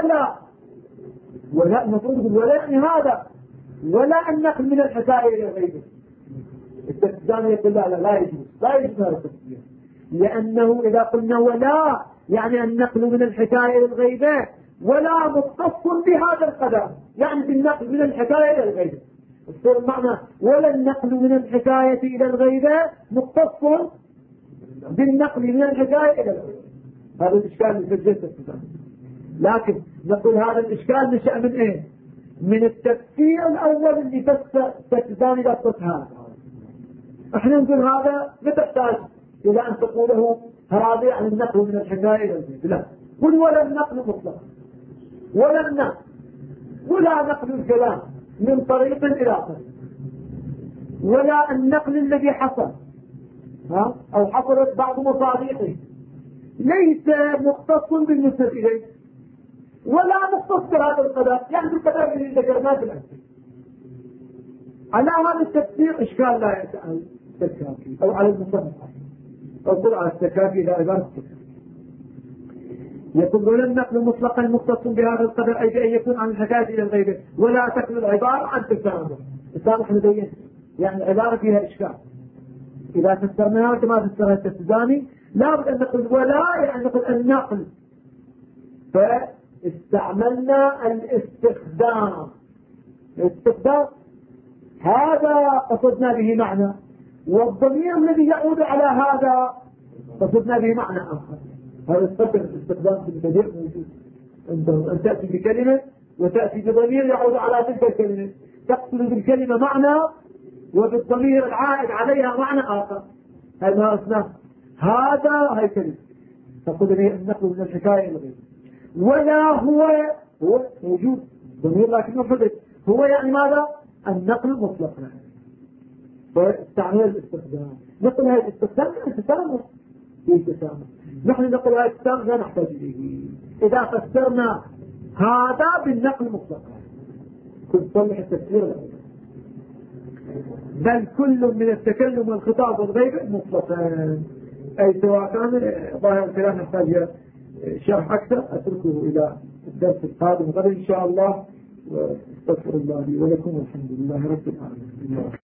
ولا المفروض ولا يعني هذا ولا النقل من الحكاية إلى الغيبة. التفسير يقول لا يجوز هذا التفسير، لأنه إذا قلنا ولا يعني النقل من الحكاية إلى الغيبة ولا مختص بهذا القدر، يعني بالنقل من الحكاية إلى الغيبة. يصير المعنى ولا النقل من الحكاية إلى الغيبة مختص بالنقل من الحكاية إلى الغيبة. هذا الإشكال اللي سجلته التفسير. لكن نقول هذا الإشكال نشأ من إيه؟ من التفسير الأول اللي فسر تكتبان لفظة هذا. احنا نقول هذا لا تحتاج إلى أن تقوله هذا يعني النقل من الحكاية إلى الغيبة، لا، قل ولا النقل مطلق ولا النقل ولا نقل الكلام من طريق إلى طريق ولا النقل الذي حصل أو حصلت بعض مصادقه ليس مختص بالنسبة إليه ولا مختص بهذا القدر، يعني القدر الذي ذكرناه في الأمثلة. على هذا التفسير إشكال لا يسأل التكافي أو على المصنف أو قل على التكافي لا عبارة التكافي. يقول ولا النقل مطلقا مختص بهذا القدر أي بأن يكون عن الحكاية إلى الغيبة ولا تكمل العبارة عن تسامح. تسامح نبين يعني العبارة فيها إشكال. إذا فسرناها كما فسرها التسداني لا بد أن نقول ولا يعني نقول النقل، فاستعملنا الاستخدام هذا قصدنا به معنى، والضمير الذي يعود على هذا قصدنا به معنى آخر. هذا الفكر الاستخدام في البديع موجود. أن تأتي بكلمة وتأتي بضمير يعود على تلك الكلمة، تقصد بالكلمة معنى وبالضمير العائد عليها معنى آخر. هذا أصنع هذا هي كلمة تقول به النقل من الحكاية إلى غيره. ولا هو موجود ضمير لكنه حدث هو يعني ماذا؟ النقل مطلقا. فاستعمل الاستخدام نقل هذا الاستخدام التسامح في تسامح. نحن نقل هذا التسامح لا نحتاج إليه إذا فسرنا هذا بالنقل مطلقا. كنت صلح التفسير بل كل من التكلم والخطاب والغيب مطلقا، أي سواء كان ظاهر الكلام يحتاج شرح أكثر أتركه إلى الدرس القادم غدا إن شاء الله. واستغفر الله لي ولكم والحمد لله رب العالمين.